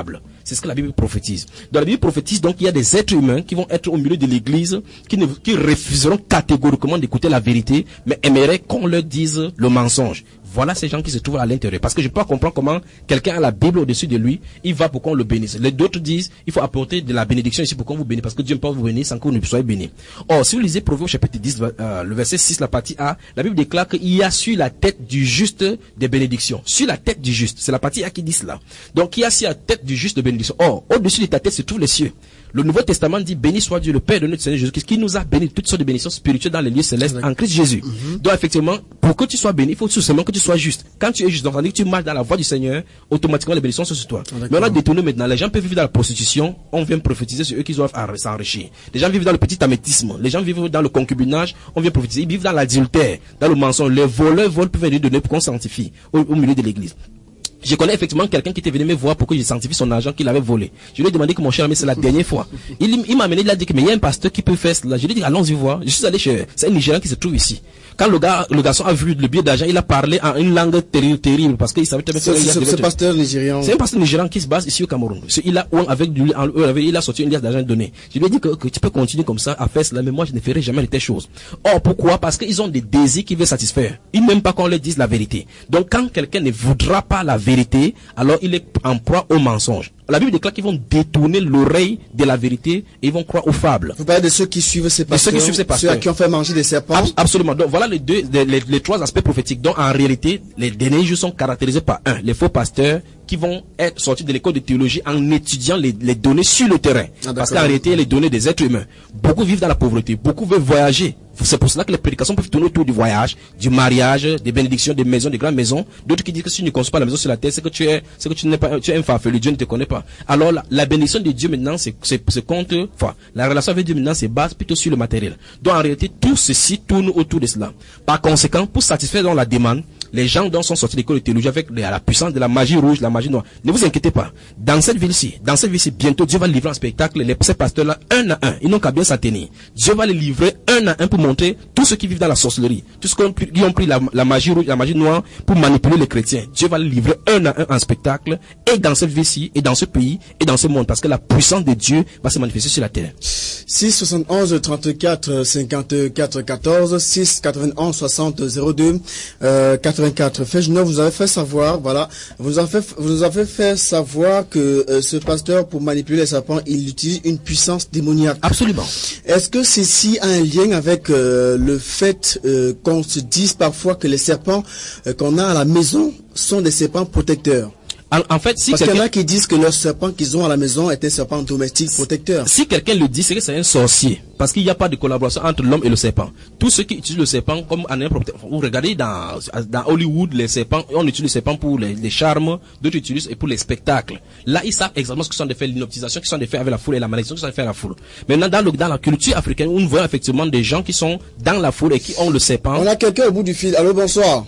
C'est ce que la Bible prophétise. Dans la Bible prophétise, donc, il y a des êtres humains qui vont être au milieu de l'église, qui ne, qui refuseront catégoriquement d'écouter la vérité, mais aimeraient qu'on leur dise le mensonge. Voilà ces gens qui se trouvent à l'intérieur. Parce que je peux pas comprendre comment quelqu'un a la Bible au-dessus de lui, il va pour qu'on le bénisse. Les d'autres disent, il faut apporter de la bénédiction ici pour qu'on vous bénisse, parce que Dieu ne peut pas vous bénir sans que vous ne soyez bénis. Or, si vous lisez Proverbes chapitre dix, euh, le verset six, la partie A, la Bible déclare qu'il y a sur la tête du juste des bénédictions. Sur la tête du juste. C'est la partie A qui dit cela. Donc, il y a sur la tête du juste des bénédictions. Or, au-dessus de ta tête se trouvent les cieux. Le Nouveau Testament dit, béni soit Dieu, le Père de notre Seigneur Jésus-Christ, qui nous a béni toutes sortes de bénédictions spirituelles dans les lieux célestes en Christ Jésus. Mm-hmm. Donc, effectivement, pour que tu sois béni, il faut tout simplement que tu sois juste. Quand tu es juste, donc, que tu marches dans la voie du Seigneur, automatiquement, les bénédictions sont sur toi. Mais on a détourné maintenant. Les gens peuvent vivre dans la prostitution. On vient prophétiser sur eux qu'ils doivent s'enrichir. Les gens vivent dans le petit amétisme. Les gens vivent dans le concubinage. On vient prophétiser. Ils vivent dans l'adultère, dans le mensonge. Les voleurs volent peuvent venir donner pour qu'on sanctifie au, au milieu de l'église. Je connais effectivement quelqu'un qui était venu me voir pour que je sanctifie son argent qu'il avait volé. Je lui ai demandé que mon cher ami, c'est la dernière fois. Il, il m'a amené, il a dit que mais il y a un pasteur qui peut faire cela. Je lui ai dit allons-y voir. Je suis allé chez, c'est un Nigérian qui se trouve ici. Quand le gars, le garçon a vu le billet d'argent, il a parlé en une langue terrible, terrible parce qu'il savait très bien que c'est ce pasteur nigérian. C'est un pasteur nigérian qui se base ici au Cameroun. Il a, avec lui, il a sorti une liasse d'argent donné. Je lui ai dit que, que tu peux continuer comme ça à faire cela, mais moi je ne ferai jamais de telles choses. Or, pourquoi? Parce qu'ils ont des désirs qu'ils veulent satisfaire. Ils n'aiment pas qu'on leur dise la vérité. Donc, quand quelqu'un ne voudra pas la vérité, alors il est en proie au mensonge. La Bible déclare qu'ils vont détourner l'oreille de la vérité et ils vont croire aux fables. Vous parlez de ceux qui suivent ces pasteurs, ceux qui suivent ces pasteurs, ceux à qui ont fait manger des serpents. Ab- absolument. Donc voilà les deux, les, les, les trois aspects prophétiques. Donc en réalité, les derniers jours sont caractérisés par un, les faux pasteurs qui vont être sortis de l'école de théologie en étudiant les, les données sur le terrain. Ah, parce qu'en réalité, les données des êtres humains. Beaucoup vivent dans la pauvreté, beaucoup veulent voyager. C'est pour cela que les prédications peuvent tourner autour du voyage, du mariage, des bénédictions, des maisons, des grandes maisons. D'autres qui disent que si tu ne construis pas la maison sur la terre, c'est que tu es, c'est que tu n'es pas, tu es un farfelu, Dieu ne te connaît pas. Alors, la, la bénédiction de Dieu maintenant, c'est, c'est, c'est compte, enfin, la relation avec Dieu maintenant, c'est base plutôt sur le matériel. Donc, en réalité, tout ceci tourne autour de cela. Par conséquent, pour satisfaire dans la demande, les gens dont sont sortis de l'école de théologie avec la puissance de la magie rouge, la magie noire. Ne vous inquiétez pas. Dans cette ville-ci, dans cette ville-ci, bientôt, Dieu va livrer un spectacle, les, ces pasteurs-là, un à un. Ils n'ont qu'à bien s'en tenir. Dieu va les livrer un à un pour montrer tous ceux qui vivent dans la sorcellerie, tous ceux qui ont pris la, la magie rouge, la magie noire pour manipuler les chrétiens. Dieu va les livrer un à un en spectacle, et dans cette ville-ci, et dans ce pays, et dans ce monde, parce que la puissance de Dieu va se manifester sur la terre. six soixante-onze trente-quatre cinquante-quatre quatorze, six quatre-vingt-onze soixante zéro deux, euh, quatre-vingt-quatre. Fejno, vous avez fait savoir, voilà, vous avez fait, vous avez fait savoir que euh, ce pasteur, pour manipuler les serpents, il utilise une puissance démoniaque. Absolument. Est-ce que ceci a un lien avec euh, le fait euh, qu'on se dise parfois que les serpents euh, qu'on a à la maison sont des serpents protecteurs? En fait, si parce qu'il y en a qui disent que leur serpent qu'ils ont à la maison est un serpent domestique protecteur. Si quelqu'un le dit, c'est que c'est un sorcier. Parce qu'il n'y a pas de collaboration entre l'homme et le serpent. Tous ceux qui utilisent le serpent comme un protecteur. Vous regardez dans, dans Hollywood, les serpents, on utilise le serpent pour les, les charmes, d'autres utilisent et pour les spectacles. Là, ils savent exactement ce que sont des faits, l'inoptisation qui sont des faits avec la foule et la malédiction qui sont des faits avec la foule. Maintenant, dans, le, dans la culture africaine, nous voyons effectivement des gens qui sont dans la foule et qui ont le serpent. On a quelqu'un au bout du fil. Allô, bonsoir.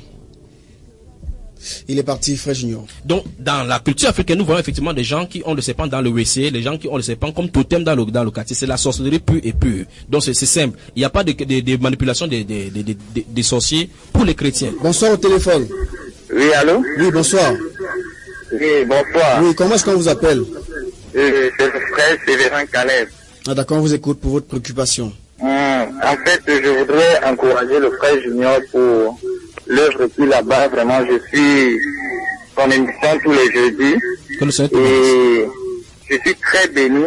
Il est parti, Frère Junior. Donc, dans la culture africaine, nous voyons effectivement des gens qui ont le serpent dans le W C, les gens qui ont le serpent comme totem dans le, dans le quartier. C'est la sorcellerie pure et pure. Donc, c'est, c'est simple. Il n'y a pas de, de, de manipulation des, des, des, des, des sorciers pour les chrétiens. Bonsoir au téléphone. Oui, allô? Oui, bonsoir. Oui, bonsoir. Oui, comment est-ce qu'on vous appelle? euh, C'est le frère Sévérin Caleb. Ah, d'accord, on vous écoute pour votre préoccupation. Hum, en fait, je voudrais encourager le frère Junior pour l'œuvre qu'il a bas. Vraiment, je suis son émission tous les jeudis. Et je suis très béni.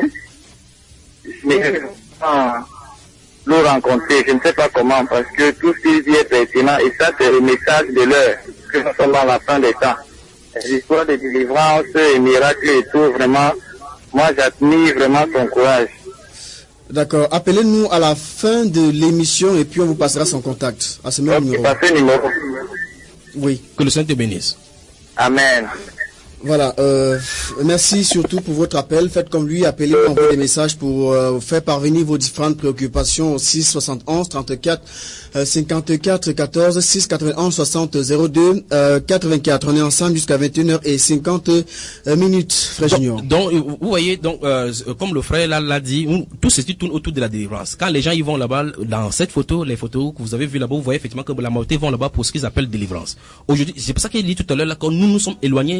Mais sans le rencontrer, je ne sais pas comment, parce que tout ce qu'il dit est pertinent. Et ça, c'est le message de l'heure, que nous sommes dans la fin des temps. L'histoire de délivrance et miracles et tout, vraiment, moi j'admire vraiment son courage. D'accord. Appelez-nous à la fin de l'émission et puis on vous passera son contact. À ce même okay, numéro. Passez numéro. Oui. Que le Seigneur te bénisse. Amen. Voilà. Euh, merci surtout pour votre appel. Faites comme lui, appelez, envoyez des messages pour euh, faire parvenir vos différentes préoccupations au six soixante-onze trente-quatre cinquante-quatre quatorze, six quatre-vingt-onze soixante zéro deux, euh, quatre-vingt-quatre. On est ensemble jusqu'à vingt et une heures cinquante minutes, Frère donc, Junior. Donc, vous voyez, donc, euh, comme le frère là, l'a dit, tout ceci tourne autour de la délivrance. Quand les gens ils vont là-bas, dans cette photo, les photos que vous avez vues là-bas, vous voyez effectivement que la majorité vont là-bas pour ce qu'ils appellent délivrance. Aujourd'hui, c'est pour ça qu'il dit tout à l'heure là que nous nous sommes éloignés de la doctrine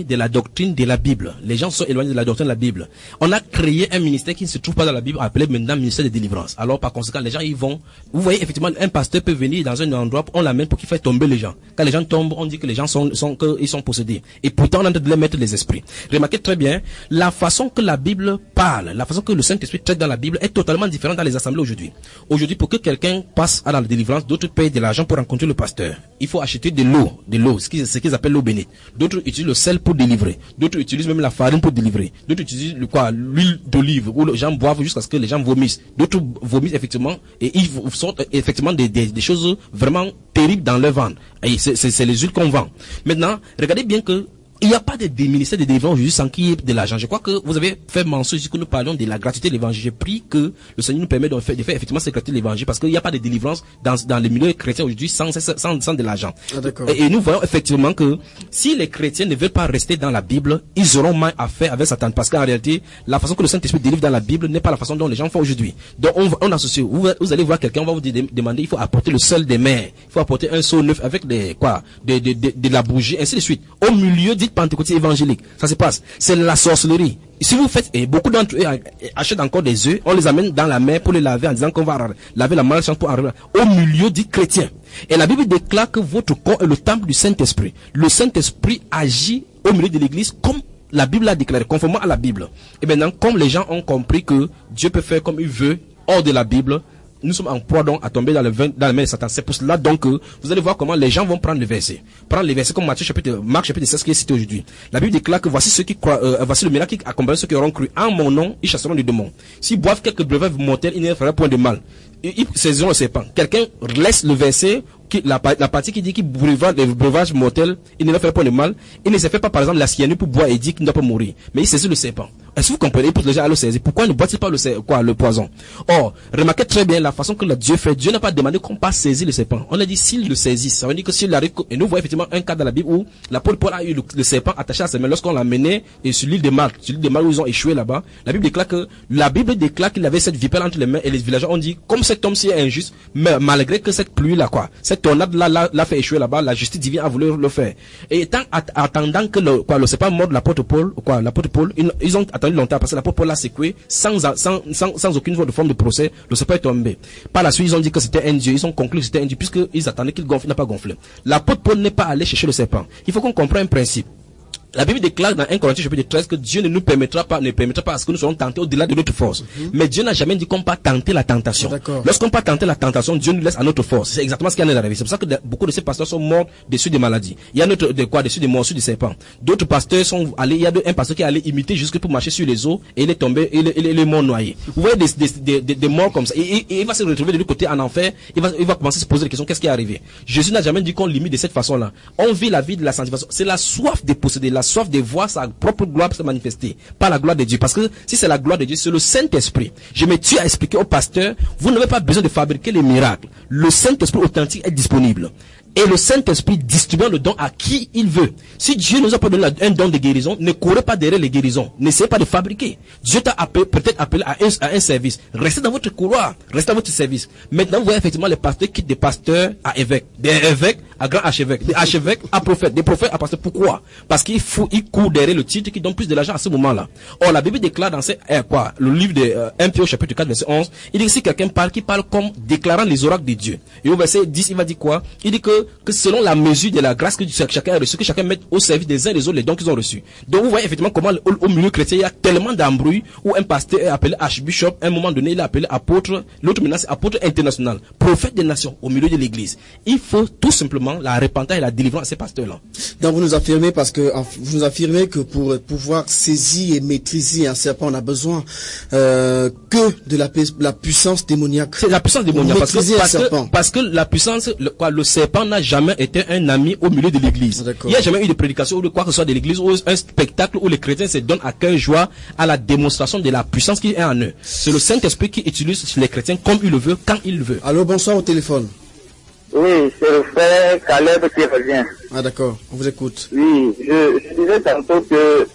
doctrine de la Bible. Les gens sont éloignés de la doctrine de la Bible. On a créé un ministère qui ne se trouve pas dans la Bible, appelé maintenant ministère de délivrance. Alors par conséquent, les gens ils vont. Vous voyez effectivement, un pasteur peut venir dans un endroit, on l'amène pour qu'il fasse tomber les gens. Quand les gens tombent, on dit que les gens sont, sont que ils sont possédés. Et pourtant, on est en train de les mettre les esprits. Remarquez très bien, la façon que la Bible parle, la façon que le Saint-Esprit traite dans la Bible est totalement différente dans les assemblées aujourd'hui. Aujourd'hui, pour que quelqu'un passe à la délivrance, d'autres payent de l'argent pour rencontrer le pasteur. Il faut acheter de l'eau, de l'eau, ce qu'ils, ce qu'ils appellent l'eau bénite. D'autres utilisent le sel pour délivrer. D'autres utilisent même la farine pour délivrer. D'autres utilisent le quoi, l'huile d'olive, où les gens boivent jusqu'à ce que les gens vomissent. D'autres vomissent effectivement, et ils sortent effectivement des, des, des choses vraiment terribles dans leur ventre. Et c'est, c'est, c'est les huiles qu'on vend. Maintenant, regardez bien que il n'y a pas de, de ministère de délivrance aujourd'hui sans qu'il y ait de l'argent. Je crois que vous avez fait mention ici que nous parlons de la gratuité de l'évangile. J'ai pris que le Seigneur nous permet de faire, de faire effectivement cette gratuité de l'évangile parce qu'il n'y a pas de délivrance dans, dans les milieux chrétiens aujourd'hui sans, sans, sans de l'argent. Ah, et, et nous voyons effectivement que si les chrétiens ne veulent pas rester dans la Bible, ils auront mal à faire avec Satan parce qu'en réalité, la façon que le Saint-Esprit délivre dans la Bible n'est pas la façon dont les gens font aujourd'hui. Donc on, on associe, vous, vous allez voir quelqu'un, on va vous demander, il faut apporter le sel des mers, il faut apporter un seau neuf avec des, quoi, de, de, de, de la bougie, ainsi de suite. Au milieu, dites pentecôtiste évangile. Ça se passe. C'est la sorcellerie. Si vous faites, et beaucoup d'entre eux achètent encore des œufs, on les amène dans la mer pour les laver en disant qu'on va laver la malchance pour arriver au milieu dit chrétien. Et la Bible déclare que votre corps est le temple du Saint-Esprit. Le Saint-Esprit agit au milieu de l'église comme la Bible l'a déclaré, conformément à la Bible. Et maintenant, comme les gens ont compris que Dieu peut faire comme il veut hors de la Bible, nous sommes en proie donc à tomber dans le vin, dans la main de Satan. C'est pour cela donc que vous allez voir comment les gens vont prendre le verset. Prendre les versets comme Matthieu chapitre, Marc chapitre seize qui est cité aujourd'hui. La Bible déclare que voici ceux qui croient, euh, voici le miracle qui accompagne ceux qui auront cru. En mon nom, ils chasseront des démons. S'ils boivent quelques breuvages mortels, ils ne feront point de mal. Ils saisiront le serpent. Quelqu'un laisse le verset, qui, la, la partie qui dit qu'il boiva des breuvages mortels, il ne leur fait pas de mal. Il ne se fait pas par exemple la cyanure pour boire et dit qu'il ne doit pas mourir. Mais il saisit le serpent. Est-ce que vous comprenez? Il pousse les gens à le saisir. Pourquoi ne boit-il pas le, quoi, le poison? Or, remarquez très bien la façon que le Dieu fait. Dieu n'a pas demandé qu'on passe saisir le serpent. On a dit s'il le saisit. Ça veut dire que s'il arrive, et nous voyons effectivement un cas dans la Bible où l'apôtre Paul a eu le, le serpent attaché à ses mains lorsqu'on l'a mené et sur l'île de Malte, sur l'île de Malte où ils ont échoué là-bas. La Bible déclare que, la Bible déclare qu'il avait cette vipère entre les mains et les villageois ont dit, comme cet homme-ci est injuste, mais malgré que cette pluie là, quoi, cette tornade là, là, l'a fait échouer là-bas, la justice divine a voulu le faire. Et étant, attendant que le, quoi, le serpent mort de l'apôtre Paul, quoi, l'apôtre Paul, ils, ils ont attendu longtemps parce que l'apôtre Paul l'a secoué sans, sans, sans, sans aucune forme de procès, le serpent est tombé. Par la suite, ils ont dit que c'était un dieu, ils ont conclu que c'était un dieu puisqu'ils attendaient qu'il gonfle, il n'a pas gonflé. L'apôtre Paul n'est pas allé chercher le serpent. Il faut qu'on comprenne un principe. La Bible déclare dans un Corinthiens chapitre treize que Dieu ne nous permettra pas, ne permettra pas à ce que nous soyons tentés au-delà de notre force. Mm-hmm. Mais Dieu n'a jamais dit qu'on peut tenter la tentation. D'accord. Lorsqu'on peut tenter la tentation, Dieu nous laisse à notre force. C'est exactement ce qui en est arrivé. C'est pour ça que de, beaucoup de ces pasteurs sont morts dessus des maladies. Il y a notre, de quoi, dessus des morsures du serpent. D'autres pasteurs sont allés, il y a de, un pasteur qui est allé imiter jusque pour marcher sur les eaux et il est tombé, il est, il est, il est mort noyé. Vous voyez des, des, des, des, des morts comme ça. Et, et, et il va se retrouver de l'autre côté en enfer. Il va, il va commencer à se poser des questions. Qu'est-ce qui est arrivé? Jésus n'a jamais dit qu'on limite de cette façon-là. On vit la vie de la sanctification. C'est la soif de posséder, la soif de voir sa propre gloire se manifester, pas la gloire de Dieu. Parce que si c'est la gloire de Dieu, c'est le Saint-Esprit. Je me tue à expliquer au pasteur, vous n'avez pas besoin de fabriquer les miracles. Le Saint-Esprit authentique est disponible. Et le Saint-Esprit distribue le don à qui il veut. Si Dieu nous a pas donné un don de guérison, ne courez pas derrière les guérisons. N'essayez pas de fabriquer. Dieu t'a appelé, peut-être appelé à un, à un service. Restez dans votre couloir. Restez dans votre service. Maintenant, vous voyez effectivement les pasteurs quittent des pasteurs à évêques. Des évêques à grand archevêques. Des archevêques à prophètes. Des prophètes à pasteurs. Pourquoi? Parce qu'il faut, ils courent derrière le titre qui donne plus de l'argent à ce moment-là. Or, la Bible déclare dans ces, eh, quoi, le livre de euh, un Pierre au chapitre quatre, verset onze, il dit que si quelqu'un parle, qui parle comme déclarant les oracles de Dieu. Et au verset dix, il va dire quoi? Il dit que, que selon la mesure de la grâce que chacun a reçue, que chacun mette au service des uns et des autres les dons qu'ils ont reçus. Donc vous voyez effectivement comment au, au milieu chrétien il y a tellement d'embrouilles où un pasteur est appelé archbishop, à un moment donné il est appelé apôtre, l'autre maintenant c'est apôtre international, prophète des nations au milieu de l'église. Il faut tout simplement la repentance et la délivrance à ces pasteurs-là. Donc vous nous affirmez parce que vous nous affirmez que pour pouvoir saisir et maîtriser un serpent, on a besoin euh, que de la, la puissance démoniaque. C'est la puissance démoniaque parce que, parce, que, parce que la puissance, le, quoi, le serpent n'a jamais été un ami au milieu de l'église. Il n'y a jamais eu de prédication ou de quoi que ce soit de l'église ou un spectacle où les chrétiens se donnent à cœur joie à la démonstration de la puissance qui est en eux. C'est le Saint-Esprit qui utilise les chrétiens comme il le veut, quand il le veut. Allô, bonsoir au téléphone. Oui, c'est le frère Caleb qui revient. Ah d'accord, on vous écoute. Oui, je, je disais tantôt que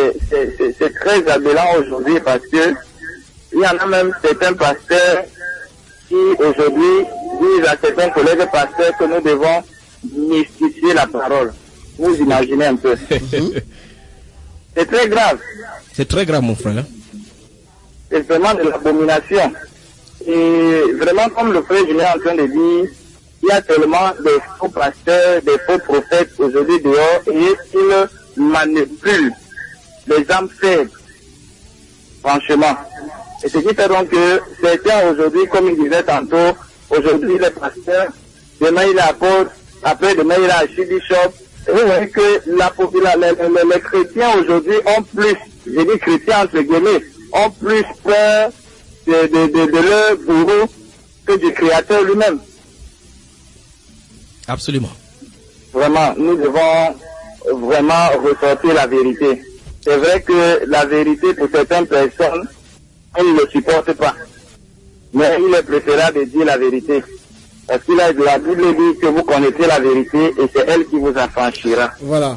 c'est très aberrant aujourd'hui parce que il y en a même certains pasteurs qui aujourd'hui disent à certains collègues pasteurs que nous devons mystifier la parole. Vous imaginez un peu. C'est très grave. C'est très grave, mon frère. Hein? C'est vraiment de l'abomination. Et vraiment, comme le frère Julien est en train de dire, il y a tellement de faux pasteurs, des faux prophètes aujourd'hui dehors, et ils manipulent les âmes faibles. Franchement. Et ce qui fait donc que certains aujourd'hui, comme il disait tantôt, aujourd'hui il est pasteur, demain il est apôtre, après demain il est archibishop. Et vous voyez que la population, les, les, les chrétiens aujourd'hui ont plus, je dis chrétiens entre guillemets, ont plus peur de, de, de, de leur bourreau que du Créateur lui-même. Absolument. Vraiment, nous devons vraiment ressortir la vérité. C'est vrai que la vérité pour certaines personnes, elles ne le supportent pas. Mais il est préférable de dire la vérité. Parce que la Bible dit que vous connaissez la vérité et c'est elle qui vous affranchira. Voilà.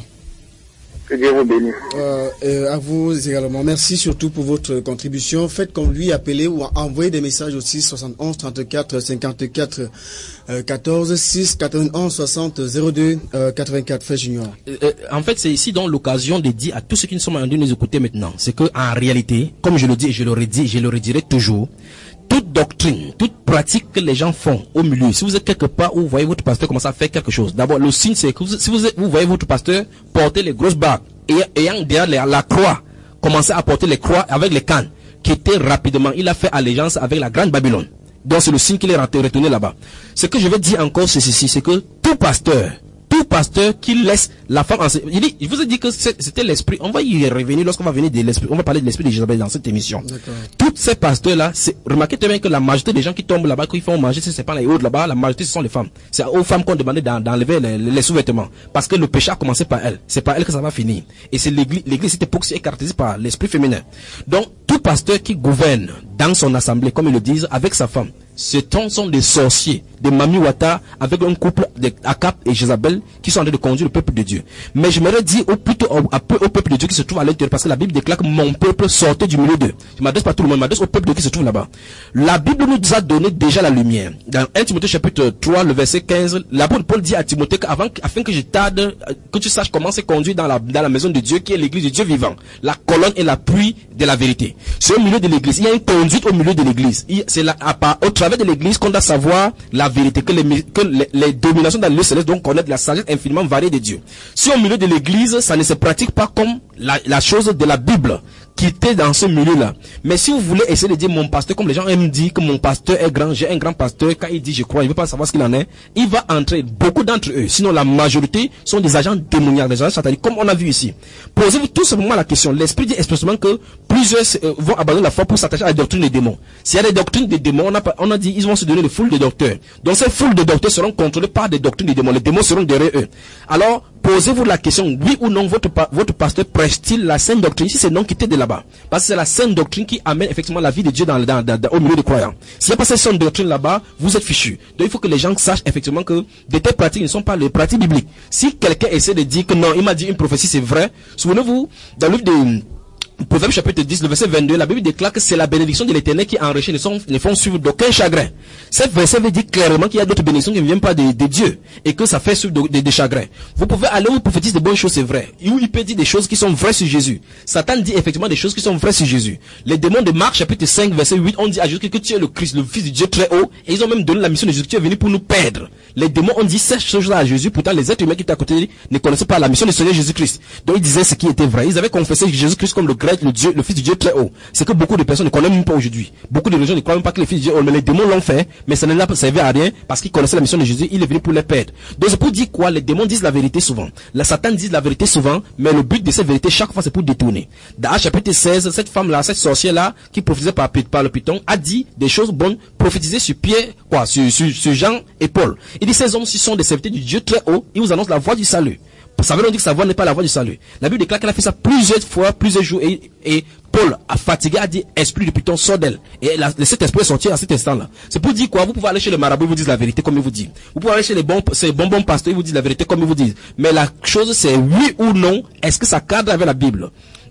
Que Dieu vous bénisse. Euh, euh, à vous également. Merci surtout pour votre contribution. Faites comme lui, appelez ou envoyez des messages aussi soixante et onze trente-quatre cinquante-quatre quatorze six quatre-vingt-onze soixante zéro deux quatre-vingt-quatre. Frère Junior. Euh, en fait, c'est ici donc l'occasion de dire à tous ceux qui ne sont pas en train de nous écouter maintenant, c'est que en réalité, comme je le dis et je le redis, je le redirai toujours, toute doctrine, toute pratique que les gens font au milieu, si vous êtes quelque part où vous voyez votre pasteur commencer à faire quelque chose, d'abord le signe c'est que vous, si vous, êtes, vous voyez votre pasteur porter les grosses bagues et ayant derrière la, la croix, commencer à porter les croix avec les cannes, qui étaient rapidement, il a fait allégeance avec la grande Babylone. Donc c'est le signe qu'il est retourné là-bas. Ce que je vais dire encore c'est ceci, c'est que tout pasteur, tout pasteur qui laisse la femme enseigner, il dit, je vous ai dit que c'était l'esprit, on va y revenir lorsqu'on va venir de l'esprit, on va parler de l'esprit de Jézabel dans cette émission. Tous ces pasteurs-là, remarquez très bien que la majorité des gens qui tombent là-bas, qu'ils font manger, c'est pas les autres là-bas, la majorité ce sont les femmes. C'est aux femmes qu'on demandait d'enlever les, les sous-vêtements. Parce que le péché a commencé par elles. C'est par elles que ça va finir. Et c'est l'église, l'église cette époque est caractérisée par l'esprit féminin. Donc, tout pasteur qui gouverne dans son assemblée, comme ils le disent, avec sa femme, ce temps sont des sorciers, des mamiwata, avec un couple d'Akab et Jézabel qui sont en train de conduire le peuple de Dieu. Mais je m'aurais dit au, plutôt au, au peuple de Dieu qui se trouve à l'intérieur, parce que la Bible déclare que mon peuple sortait du milieu d'eux. Je m'adresse pas à tout le monde, je m'adresse au peuple de Dieu qui se trouve là-bas. La Bible nous a donné déjà la lumière. Dans un Timothée chapitre trois, le verset quinze, l'apôtre Paul dit à Timothée qu'avant, afin que je t'aide, que tu saches comment se conduire dans la, dans la maison de Dieu qui est l'église de Dieu vivant. La colonne et l'appui de la vérité. C'est au milieu de l'église. Il y a une conduite au milieu de l'église. C'est là, à part, au travers de l'église qu'on doit savoir la vérité, que les, que les, les dominations dans le lieu céleste doivent connaître la sagesse infiniment variée de Dieu. Si au milieu de l'église, ça ne se pratique pas comme la, la chose de la Bible, qui était dans ce milieu-là. Mais si vous voulez essayer de dire mon pasteur, comme les gens aiment dire que mon pasteur est grand, j'ai un grand pasteur, quand il dit je crois, il ne veut pas savoir ce qu'il en est, il va entrer, beaucoup d'entre eux, sinon la majorité sont des agents démoniaques, des agents sataniques, comme on a vu ici. Posez-vous tout simplement la question. L'Esprit dit expressément que plusieurs euh, vont abandonner la foi pour s'attacher à la doctrine des démons. S'il y a des doctrines des démons, on a, on a dit ils vont se donner des foules de docteurs. Donc ces foules de docteurs seront contrôlées par des doctrines des démons. Les démons seront derrière eux. Alors, posez-vous la question, oui ou non, votre, votre pasteur prêche-t-il la sainte doctrine? Si c'est non, quittez de là-bas. Parce que c'est la sainte doctrine qui amène effectivement la vie de Dieu dans, dans, dans, dans, au milieu des croyants. S'il n'y a pas cette sainte doctrine là-bas, vous êtes fichus. Donc il faut que les gens sachent effectivement que de telles pratiques ne sont pas les pratiques bibliques. Si quelqu'un essaie de dire que non, il m'a dit une prophétie, c'est vrai, souvenez-vous, dans le livre de Proverbe chapitre dix, le verset vingt-deux, la Bible déclare que c'est la bénédiction de l'Éternel qui enrichit, ne, sont, ne font suivre d'aucun chagrin. Cet verset veut dire clairement qu'il y a d'autres bénédictions qui ne viennent pas de, de Dieu et que ça fait suivre de, de, de chagrins. Vous pouvez aller où il prophétise de bonnes choses, c'est vrai. Où il peut dire des choses qui sont vraies sur Jésus. Satan dit effectivement des choses qui sont vraies sur Jésus. Les démons de Marc chapitre cinq, verset huit, ont dit à Jésus que tu es le Christ, le Fils du Dieu très haut, et ils ont même donné la mission de Jésus, tu es venu pour nous perdre. Les démons ont dit ces choses-là à Jésus, pourtant les êtres humains qui étaient à côté ne connaissaient pas la mission du Seigneur Jésus-Christ. Donc ils disaient ce qui était vrai. Ils avaient confessé Jésus-Christ comme le grec, le Dieu, le Fils du Dieu très haut. C'est que beaucoup de personnes ne connaissent même pas aujourd'hui. Beaucoup de religions ne croient même pas que le Fils du Dieu, mais les démons l'ont fait, mais ça ne l'a pas servi à rien parce qu'ils connaissaient la mission de Jésus, il est venu pour les perdre. Donc c'est pour dire quoi? Les démons disent la vérité souvent. La Satan dit la vérité souvent, mais le but de cette vérité chaque fois c'est pour détourner. Dans Actes chapitre seize, cette femme-là, cette sorcière-là, qui prophétisait par, par le python, a dit des choses bonnes, prophétisées sur Pierre, quoi, sur, sur, sur Jean et Paul. Il dit ces hommes-ci sont des serviteurs du Dieu très haut, ils vous annoncent la voie du salut. Ça veut donc dire que sa voix n'est pas la voix du salut. La Bible déclare qu'elle a fait ça plusieurs fois, plusieurs jours, et, et Paul a fatigué, a dit, esprit de python, sort d'elle. Et la, cet esprit est sorti à cet instant-là. C'est pour dire quoi? Vous pouvez aller chez le marabout, ils vous disent la vérité comme ils vous disent. Vous pouvez aller chez les bons, ces bonbons pasteurs, ils vous disent la vérité comme ils vous disent. Mais la chose c'est oui ou non, est-ce que ça cadre avec la Bible?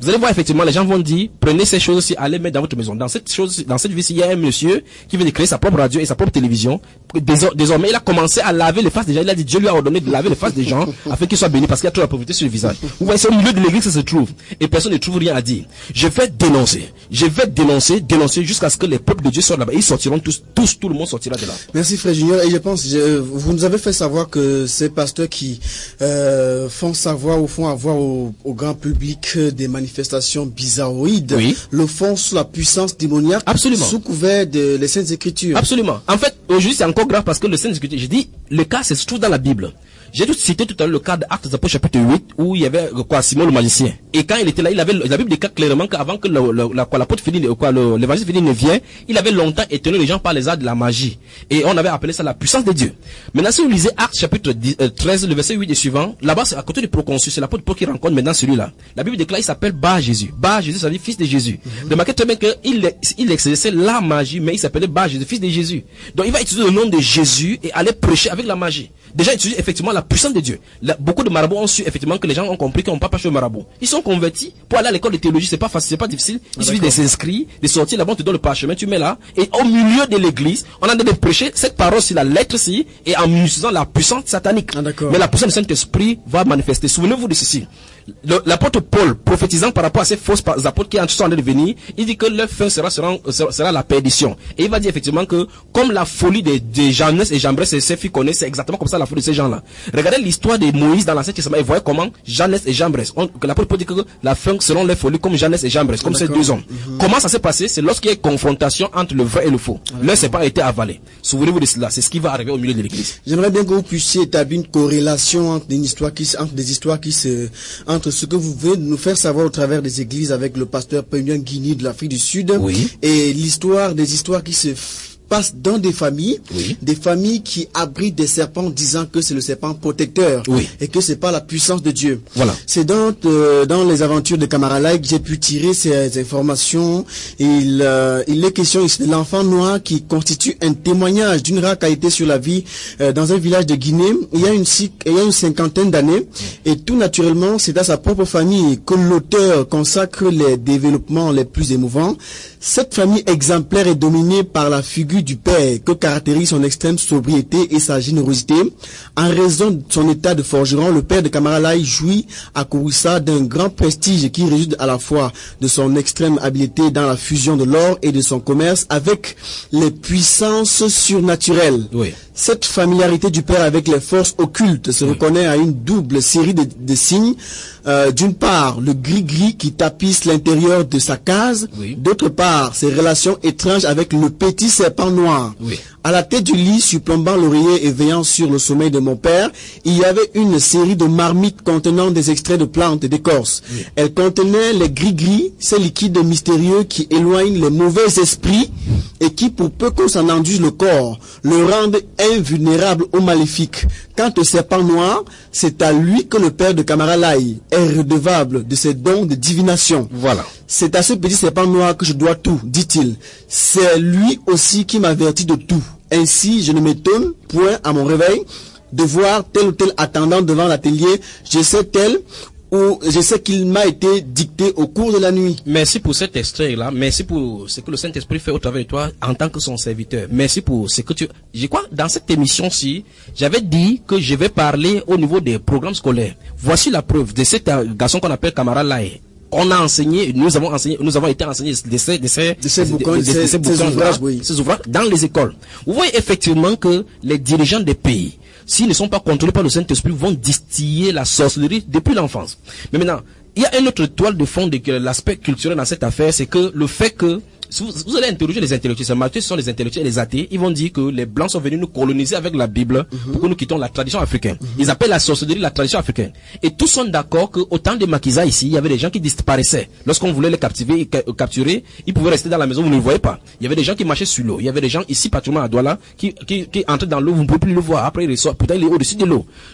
Vous allez voir effectivement, les gens vont dire, prenez ces choses-ci, allez mettre dans votre maison. Dans cette chose, dans cette vie-ci, il y a un monsieur qui vient de créer sa propre radio et sa propre télévision. Désormais, il a commencé à laver les faces des gens. Il a dit, Dieu lui a ordonné de laver les faces des gens afin qu'ils soient bénis parce qu'il y a trop la pauvreté sur le visage. Vous voyez, c'est au milieu de l'église que ça se trouve. Et personne ne trouve rien à dire. Je vais dénoncer. Je vais dénoncer, dénoncer jusqu'à ce que les peuples de Dieu sortent là-bas. Ils sortiront tous, tous, tout le monde sortira de là. Merci frère Junior. Et je pense, je, vous nous avez fait savoir que ces pasteurs qui euh, font savoir ou font avoir au, au grand public des manifestations bizarroïdes, oui, le font sous la puissance démoniaque, absolument, sous couvert de les Saintes Écritures. Absolument. En fait, aujourd'hui c'est encore grave parce que le Saintes Écritures, je dis, le cas se trouve dans la Bible. J'ai tout cité tout à l'heure le cas d'Actes des Apôtres chapitre huit où il y avait quoi, Simon le magicien. Et quand il était là, il avait, la Bible déclare clairement qu'avant que le, le, la, quoi, l'apôtre Philippe, quoi, le, l'évangile Philippe ne vienne, il avait longtemps étonné les gens par les arts de la magie. Et on avait appelé ça la puissance de Dieu. Maintenant, si vous lisez Actes chapitre treize, le verset huit et suivant, là-bas, c'est à côté du proconsul, c'est l'apôtre Paul qui rencontre maintenant celui-là. La Bible déclare, il s'appelle Bar Jésus. Bar Jésus, ça veut dire fils de Jésus. Mm-hmm. Remarquez très bien qu'il il exerçait la magie, mais il s'appelait Bar Jésus, fils de Jésus. Donc, il va utiliser le nom de Jésus et aller prêcher avec la magie. Déjà, utiliser effectivement la puissance de Dieu. Là, beaucoup de marabouts ont su effectivement que les gens ont compris qu'on ne peut pas passer au marabout. Ils sont convertis pour aller à l'école de théologie, c'est pas facile, c'est pas difficile. Il ah, suffit de s'inscrire, de sortir là-bas, on te donne le parchemin, tu mets là, et au milieu de l'église, on a de prêcher cette parole-ci, la lettre-ci, et en utilisant la puissance satanique. Ah, mais la puissance du Saint-Esprit va manifester. Souvenez-vous de ceci. Le, l'apôtre Paul, prophétisant par rapport à ces fausses apôtres qui sont en train de venir, il dit que leur fin sera, sera, sera la perdition. Et il va dire effectivement que, comme la folie de, de Jeannès et Jambres et ses filles connaissent, c'est exactement comme ça la folie de ces gens-là. Regardez l'histoire de Moïse dans l'Ancien Testament et voyez comment Jeannès et Jambres, que l'apôtre Paul dit que la fin seront les folies comme Jeannès et Jambres, comme D'accord. ces deux hommes. Mm-hmm. Comment ça s'est passé? C'est lorsqu'il y a une confrontation entre le vrai et le faux. D'accord. L'un s'est pas été avalé. Souvenez-vous de cela. C'est ce qui va arriver au milieu de l'église. J'aimerais bien que vous puissiez établir une corrélation entre une histoire qui, entre des histoires qui se, entre ce que vous venez de nous faire savoir au travers des églises avec le pasteur Pembian Guigny de l'Afrique du Sud, oui, et l'histoire des histoires qui se passe dans des familles, oui, des familles qui abritent des serpents disant que c'est le serpent protecteur, oui, et que c'est pas la puissance de Dieu. Voilà. C'est dans euh, dans les aventures de Camara que j'ai pu tirer ces informations. Il euh, il est question ici de l'enfant noir qui constitue un témoignage d'une rare qualité sur la vie euh, dans un village de Guinée. Il y a une il y a une cinquantaine d'années, et tout naturellement, c'est à sa propre famille que l'auteur consacre les développements les plus émouvants. Cette famille exemplaire est dominée par la figure du père que caractérise son extrême sobriété et sa générosité. En raison de son état de forgeron, le père de Camara jouit à Kouroussa d'un grand prestige qui résulte à la fois de son extrême habileté dans la fusion de l'or et de son commerce avec les puissances surnaturelles. Oui. Cette familiarité du père avec les forces occultes se oui. reconnaît à une double série de, de signes. Euh, d'une part, le gris-gris qui tapisse l'intérieur de sa case. Oui. D'autre part, ses relations étranges avec le petit serpent noir. Oui. À la tête du lit, surplombant l'oreiller et veillant sur le sommeil de mon père, il y avait une série de marmites contenant des extraits de plantes et d'écorces. Oui. Elles contenaient les gris-gris, ces liquides mystérieux qui éloignent les mauvais esprits et qui, pour peu qu'on s'en induise le corps, le rendent invulnérable aux maléfiques. Quant au serpent noir, c'est à lui que le père de Camara Laye est redevable de ses dons de divination. Voilà. C'est à ce petit serpent noir que je dois tout, dit-il. C'est lui aussi qui m'avertit de tout. Ainsi, je ne m'étonne point à mon réveil de voir tel ou tel attendant devant l'atelier. Je sais tel ou je sais qu'il m'a été dicté au cours de la nuit. Merci pour cet extrait-là. Merci pour ce que le Saint-Esprit fait au travers de toi en tant que son serviteur. Merci pour ce que tu... Je crois, dans cette émission-ci, j'avais dit que je vais parler au niveau des programmes scolaires. Voici la preuve de cet garçon qu'on appelle Camara Laye. On a enseigné, nous avons enseigné, nous avons été enseignés de ces, de ces, de ces bouquins, de, de, de, de ces, ces, ces ouvrages, oui. ces ouvrages dans les écoles. Vous voyez effectivement que les dirigeants des pays, s'ils ne sont pas contrôlés par le Saint-Esprit, vont distiller la sorcellerie depuis l'enfance. Mais maintenant, il y a une autre toile de fond de l'aspect culturel dans cette affaire, c'est que le fait que si vous, vous allez interroger les intellectuels, ce sont les intellectuels et les athées, ils vont dire que les Blancs sont venus nous coloniser avec la Bible mm-hmm. pour que nous quittions la tradition africaine. Mm-hmm. Ils appellent la sorcellerie la tradition africaine. Et tous sont d'accord qu'au temps des Maquisards ici, il y avait des gens qui disparaissaient. Lorsqu'on voulait les captiver, capturer, ils pouvaient rester dans la maison, vous ne les voyez pas. Il y avait des gens qui marchaient sur l'eau. Il y avait des gens ici, particulièrement à Douala, qui, qui, qui entraient dans l'eau, vous ne pouvez plus le voir. Après, il ressort, pourtant il est au-dessus de l'eau. Donc,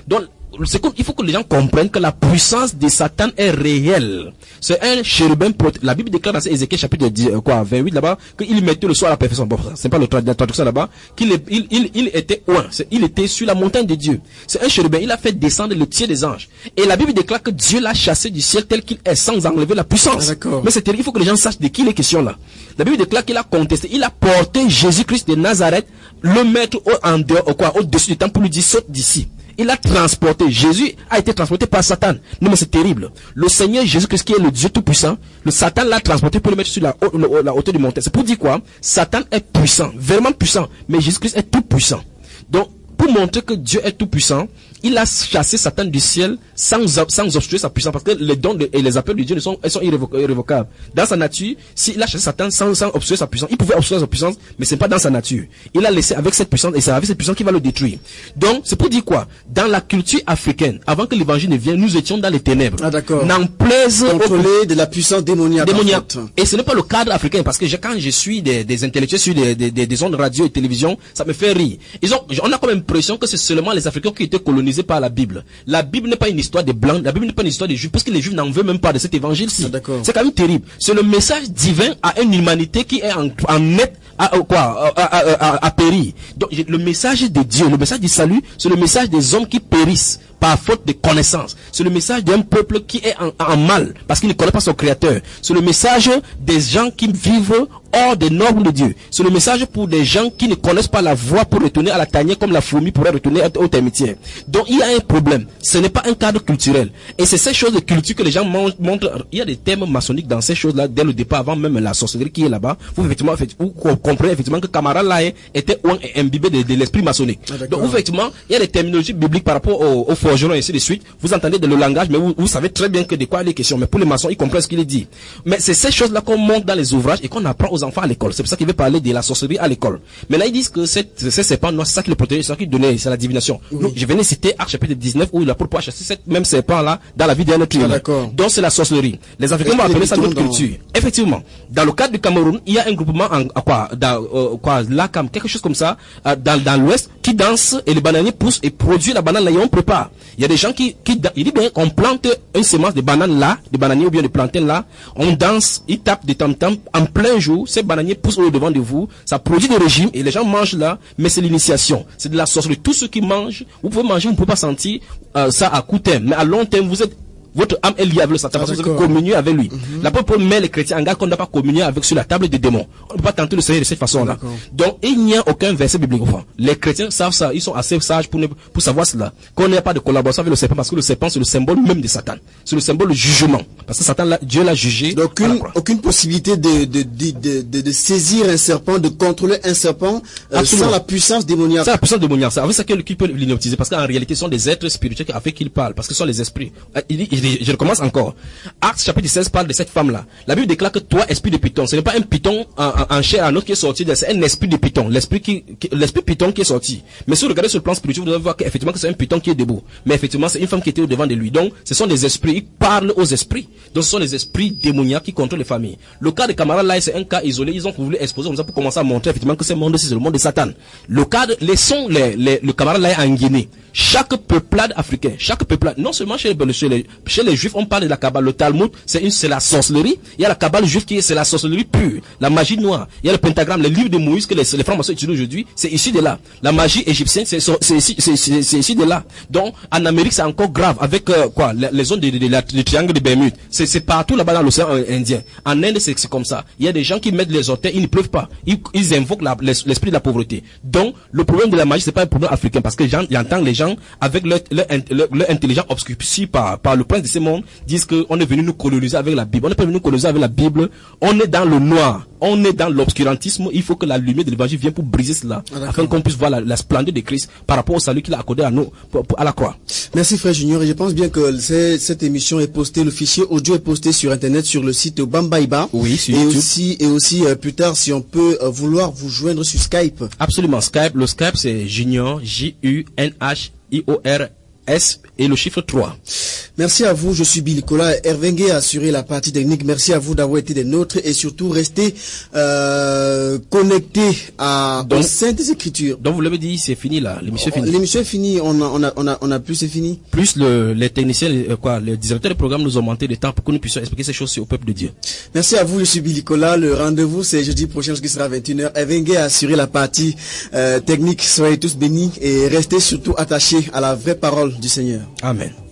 il faut que les gens comprennent que la puissance de Satan est réelle. C'est un chérubin proté... La Bible déclare dans Ézéchiel chapitre dix, quoi, vingt-huit là-bas, qu'il mettait le soir à la perfection. Bon, c'est pas le tra- la traduction là-bas, qu'il est, il, il, il était oint. Il était sur la montagne de Dieu. C'est un chérubin. Il a fait descendre le tiers des anges. Et la Bible déclare que Dieu l'a chassé du ciel tel qu'il est sans enlever la puissance. Ah, mais c'est terrible. Il faut que les gens sachent de qui il est question là. La Bible déclare qu'il a contesté. Il a porté Jésus-Christ de Nazareth, le mettre au, en dehors, au, quoi, au-dessus du temple pour lui dire saute d'ici. Il a transporté, Jésus a été transporté par Satan. Non mais c'est terrible. Le Seigneur Jésus-Christ qui est le Dieu tout-puissant, le Satan l'a transporté pour le mettre sur la, la, la hauteur du montagne. C'est pour dire quoi? Satan est puissant, vraiment puissant, mais Jésus-Christ est tout-puissant. Donc, pour montrer que Dieu est tout-puissant, il a chassé Satan du ciel sans, sans obstruer sa puissance, parce que les dons de, et les appels de Dieu sont, sont irrévocables. Dans sa nature, s'il a chassé Satan sans, sans obstruer sa puissance, il pouvait obstruer sa puissance, mais c'est pas dans sa nature. Il a laissé avec cette puissance, et c'est avec cette puissance qu'il va le détruire. Donc, c'est pour dire quoi? Dans la culture africaine, avant que l'évangile ne vienne, nous étions dans les ténèbres. Ah, d'accord. N'en plaise contrôlé de la puissance démoniaque. démoniaque. Et ce n'est pas le cadre africain, parce que je, quand je suis des, des intellectuels sur des, des, des, des ondes radio et télévision, ça me fait rire. Ils ont, on a comme l'impression que c'est seulement les Africains qui étaient colonisés par la Bible. La Bible n'est pas une histoire des Blancs, la Bible n'est pas une histoire des Juifs, parce que les Juifs n'en veulent même pas de cet évangile-ci. Ah, c'est quand même terrible. C'est le message divin à une humanité qui est en, en net à, à, quoi, à, à, à, à périr. Donc, le message de Dieu, le message du salut, c'est le message des hommes qui périssent par faute de connaissance. C'est le message d'un peuple qui est en, en mal, parce qu'il ne connaît pas son créateur. C'est le message des gens qui vivent hors des normes de Dieu. C'est le message pour des gens qui ne connaissent pas la voie pour retourner à la tanière comme la fourmi pourrait retourner au termitière. Donc il y a un problème. Ce n'est pas un cadre culturel. Et c'est ces choses de culture que les gens montrent. Il y a des thèmes maçonniques dans ces choses-là dès le départ, avant même la sorcellerie qui est là-bas. Vous, effectivement, vous comprenez effectivement que Camara là était imbibé de, de l'esprit maçonnique. Ah, donc effectivement, il y a des terminologies bibliques par rapport au, au forgeron et ainsi de suite. Vous entendez de le langage, mais vous, vous savez très bien que de quoi il est question. Mais pour les maçons, ils comprennent ce qu'il est dit. Mais c'est ces choses-là qu'on montre dans les ouvrages et qu'on apprend aux enfants à l'école. C'est pour ça qu'il veut parler de la sorcellerie à l'école. Mais là, ils disent que cette, ces serpents noirs, c'est ça qui le protégeait, c'est ça qui donnait, c'est la divination. Oui. Donc, je venais citer Actes chapitre dix-neuf où il a pour pouvoir chasser cette même serpent-là dans la vie d'un être humain. Ah, donc, c'est la sorcellerie. Les Africains vont appeler ça notre dans... culture. Effectivement. Dans le cadre du Cameroun, il y a un groupement en, à quoi, dans, euh, quoi, là, comme quelque chose comme ça, euh, dans, dans l'ouest, qui danse et les bananiers poussent et produisent la banane là et on prépare. Il y a des gens qui, qui, il dit bien qu'on plante une semence de banane là, de bananiers ou bien de plantain là, on danse, ils tapent des tam-tam en plein jour, ces bananiers poussent au devant de vous, ça produit des régimes et les gens mangent là, mais c'est l'initiation, c'est de la sorcellerie. Tous ceux qui mangent, vous pouvez manger, vous ne pouvez pas sentir euh, ça à court terme, mais à long terme, vous êtes votre âme est liée avec le Satan, parce que vous avez communié avec lui. Mm-hmm. La Bible met les chrétiens en garde qu'on ne doit pas communier avec sur la table des démons. On ne peut pas tenter le Seigneur de cette façon-là. Donc, il n'y a aucun verset biblique. Enfin, les chrétiens savent ça, ils sont assez sages pour, ne, pour savoir cela. Qu'on n'ait pas de collaboration avec le serpent, parce que le serpent, c'est le symbole même de Satan. C'est le symbole du jugement. Parce que Satan, là, Dieu l'a jugé. Donc, aucune, aucune possibilité de, de, de, de, de, de saisir un serpent, de contrôler un serpent, euh, sans la puissance démoniaque. C'est la puissance démoniaque. C'est avec ça qu'il peut l'inoptiser, parce qu'en réalité, ce sont des êtres spirituels avec qui il parle, parce que ce sont les esprits. Il dit, il dit, je recommence encore. Actes chapitre seize parle de cette femme-là. La Bible déclare que toi, esprit de python, ce n'est pas un python en, en, en chair à un autre qui est sorti, c'est un esprit de python, l'esprit qui, qui l'esprit python qui est sorti. Mais si vous regardez sur le plan spirituel, vous allez voir qu'effectivement que c'est un python qui est debout. Mais effectivement, c'est une femme qui était au devant de lui. Donc, ce sont des esprits, ils parlent aux esprits. Donc, ce sont des esprits démoniaques qui contrôlent les familles. Le cas de Camara là, c'est un cas isolé. Ils ont voulu exposer comme ça pour commencer à montrer effectivement que ce monde-ci, c'est le monde de Satan. Le cas de, laissons les, les, le Camara là en Guinée. Chaque peuplade africaine, chaque peuplade, non seulement chez les, chez les, chez les juifs, on parle de la Kabbale, le Talmud, c'est une, c'est la sorcellerie. Il y a la Kabbale juive qui est, c'est la sorcellerie pure, la magie noire. Il y a le pentagramme, les livres de Moïse que les, les francs-maçons utilisent aujourd'hui, c'est issu de là. La magie égyptienne, c'est, c'est, c'est, c'est, c'est, c'est issu de là. Donc, en Amérique, c'est encore grave avec, euh, quoi, les, les zones de, de, de, de, de triangle de Bermude. C'est, c'est partout là-bas dans l'océan Indien. En Inde, c'est, c'est comme ça. Il y a des gens qui mettent les orteils, ils ne pleuvent pas. Ils, ils invoquent la, l'esprit de la pauvreté. Donc, le problème de la magie, c'est pas un problème africain, parce que j'entends les gens avec leur, leur, leur, leur intelligence obscurcie par, par le prince de ce monde, disent qu'on est venu nous coloniser avec la Bible. On n'est pas venu nous coloniser avec la Bible. On est dans le noir. On est dans l'obscurantisme. Il faut que la lumière de l'évangile vienne pour briser cela, ah, afin qu'on puisse voir la, la splendeur de Christ par rapport au salut qu'il a accordé à nous, pour, pour, à la croix. Merci frère Junior. Et je pense bien que cette émission est postée, le fichier audio est posté sur internet sur le site Bambaïba. Oui, sur et YouTube. aussi et aussi euh, plus tard, si on peut euh, vouloir vous joindre sur Skype. Absolument. Skype. Le Skype c'est Junior, J U N H I O R S et le chiffre trois. Merci à vous, je suis Billy Kola. Hervengue a assuré la partie technique. Merci à vous d'avoir été des nôtres et surtout restez euh, connectés à donc, aux Saintes Écritures. Donc vous l'avez dit, c'est fini là, l'émission est finie. L'émission est finie, on a, on a, on a, on a plus, c'est fini. Plus le, les techniciens, les, quoi, les directeurs de programme nous ont monté de temps pour que nous puissions expliquer ces choses au peuple de Dieu. Merci à vous, je suis Billy Kola. Le rendez-vous c'est jeudi prochain, ce qui sera vingt et une heures. Hervengue a assuré la partie euh, technique. Soyez tous bénis et restez surtout attachés à la vraie parole du Seigneur. Amen.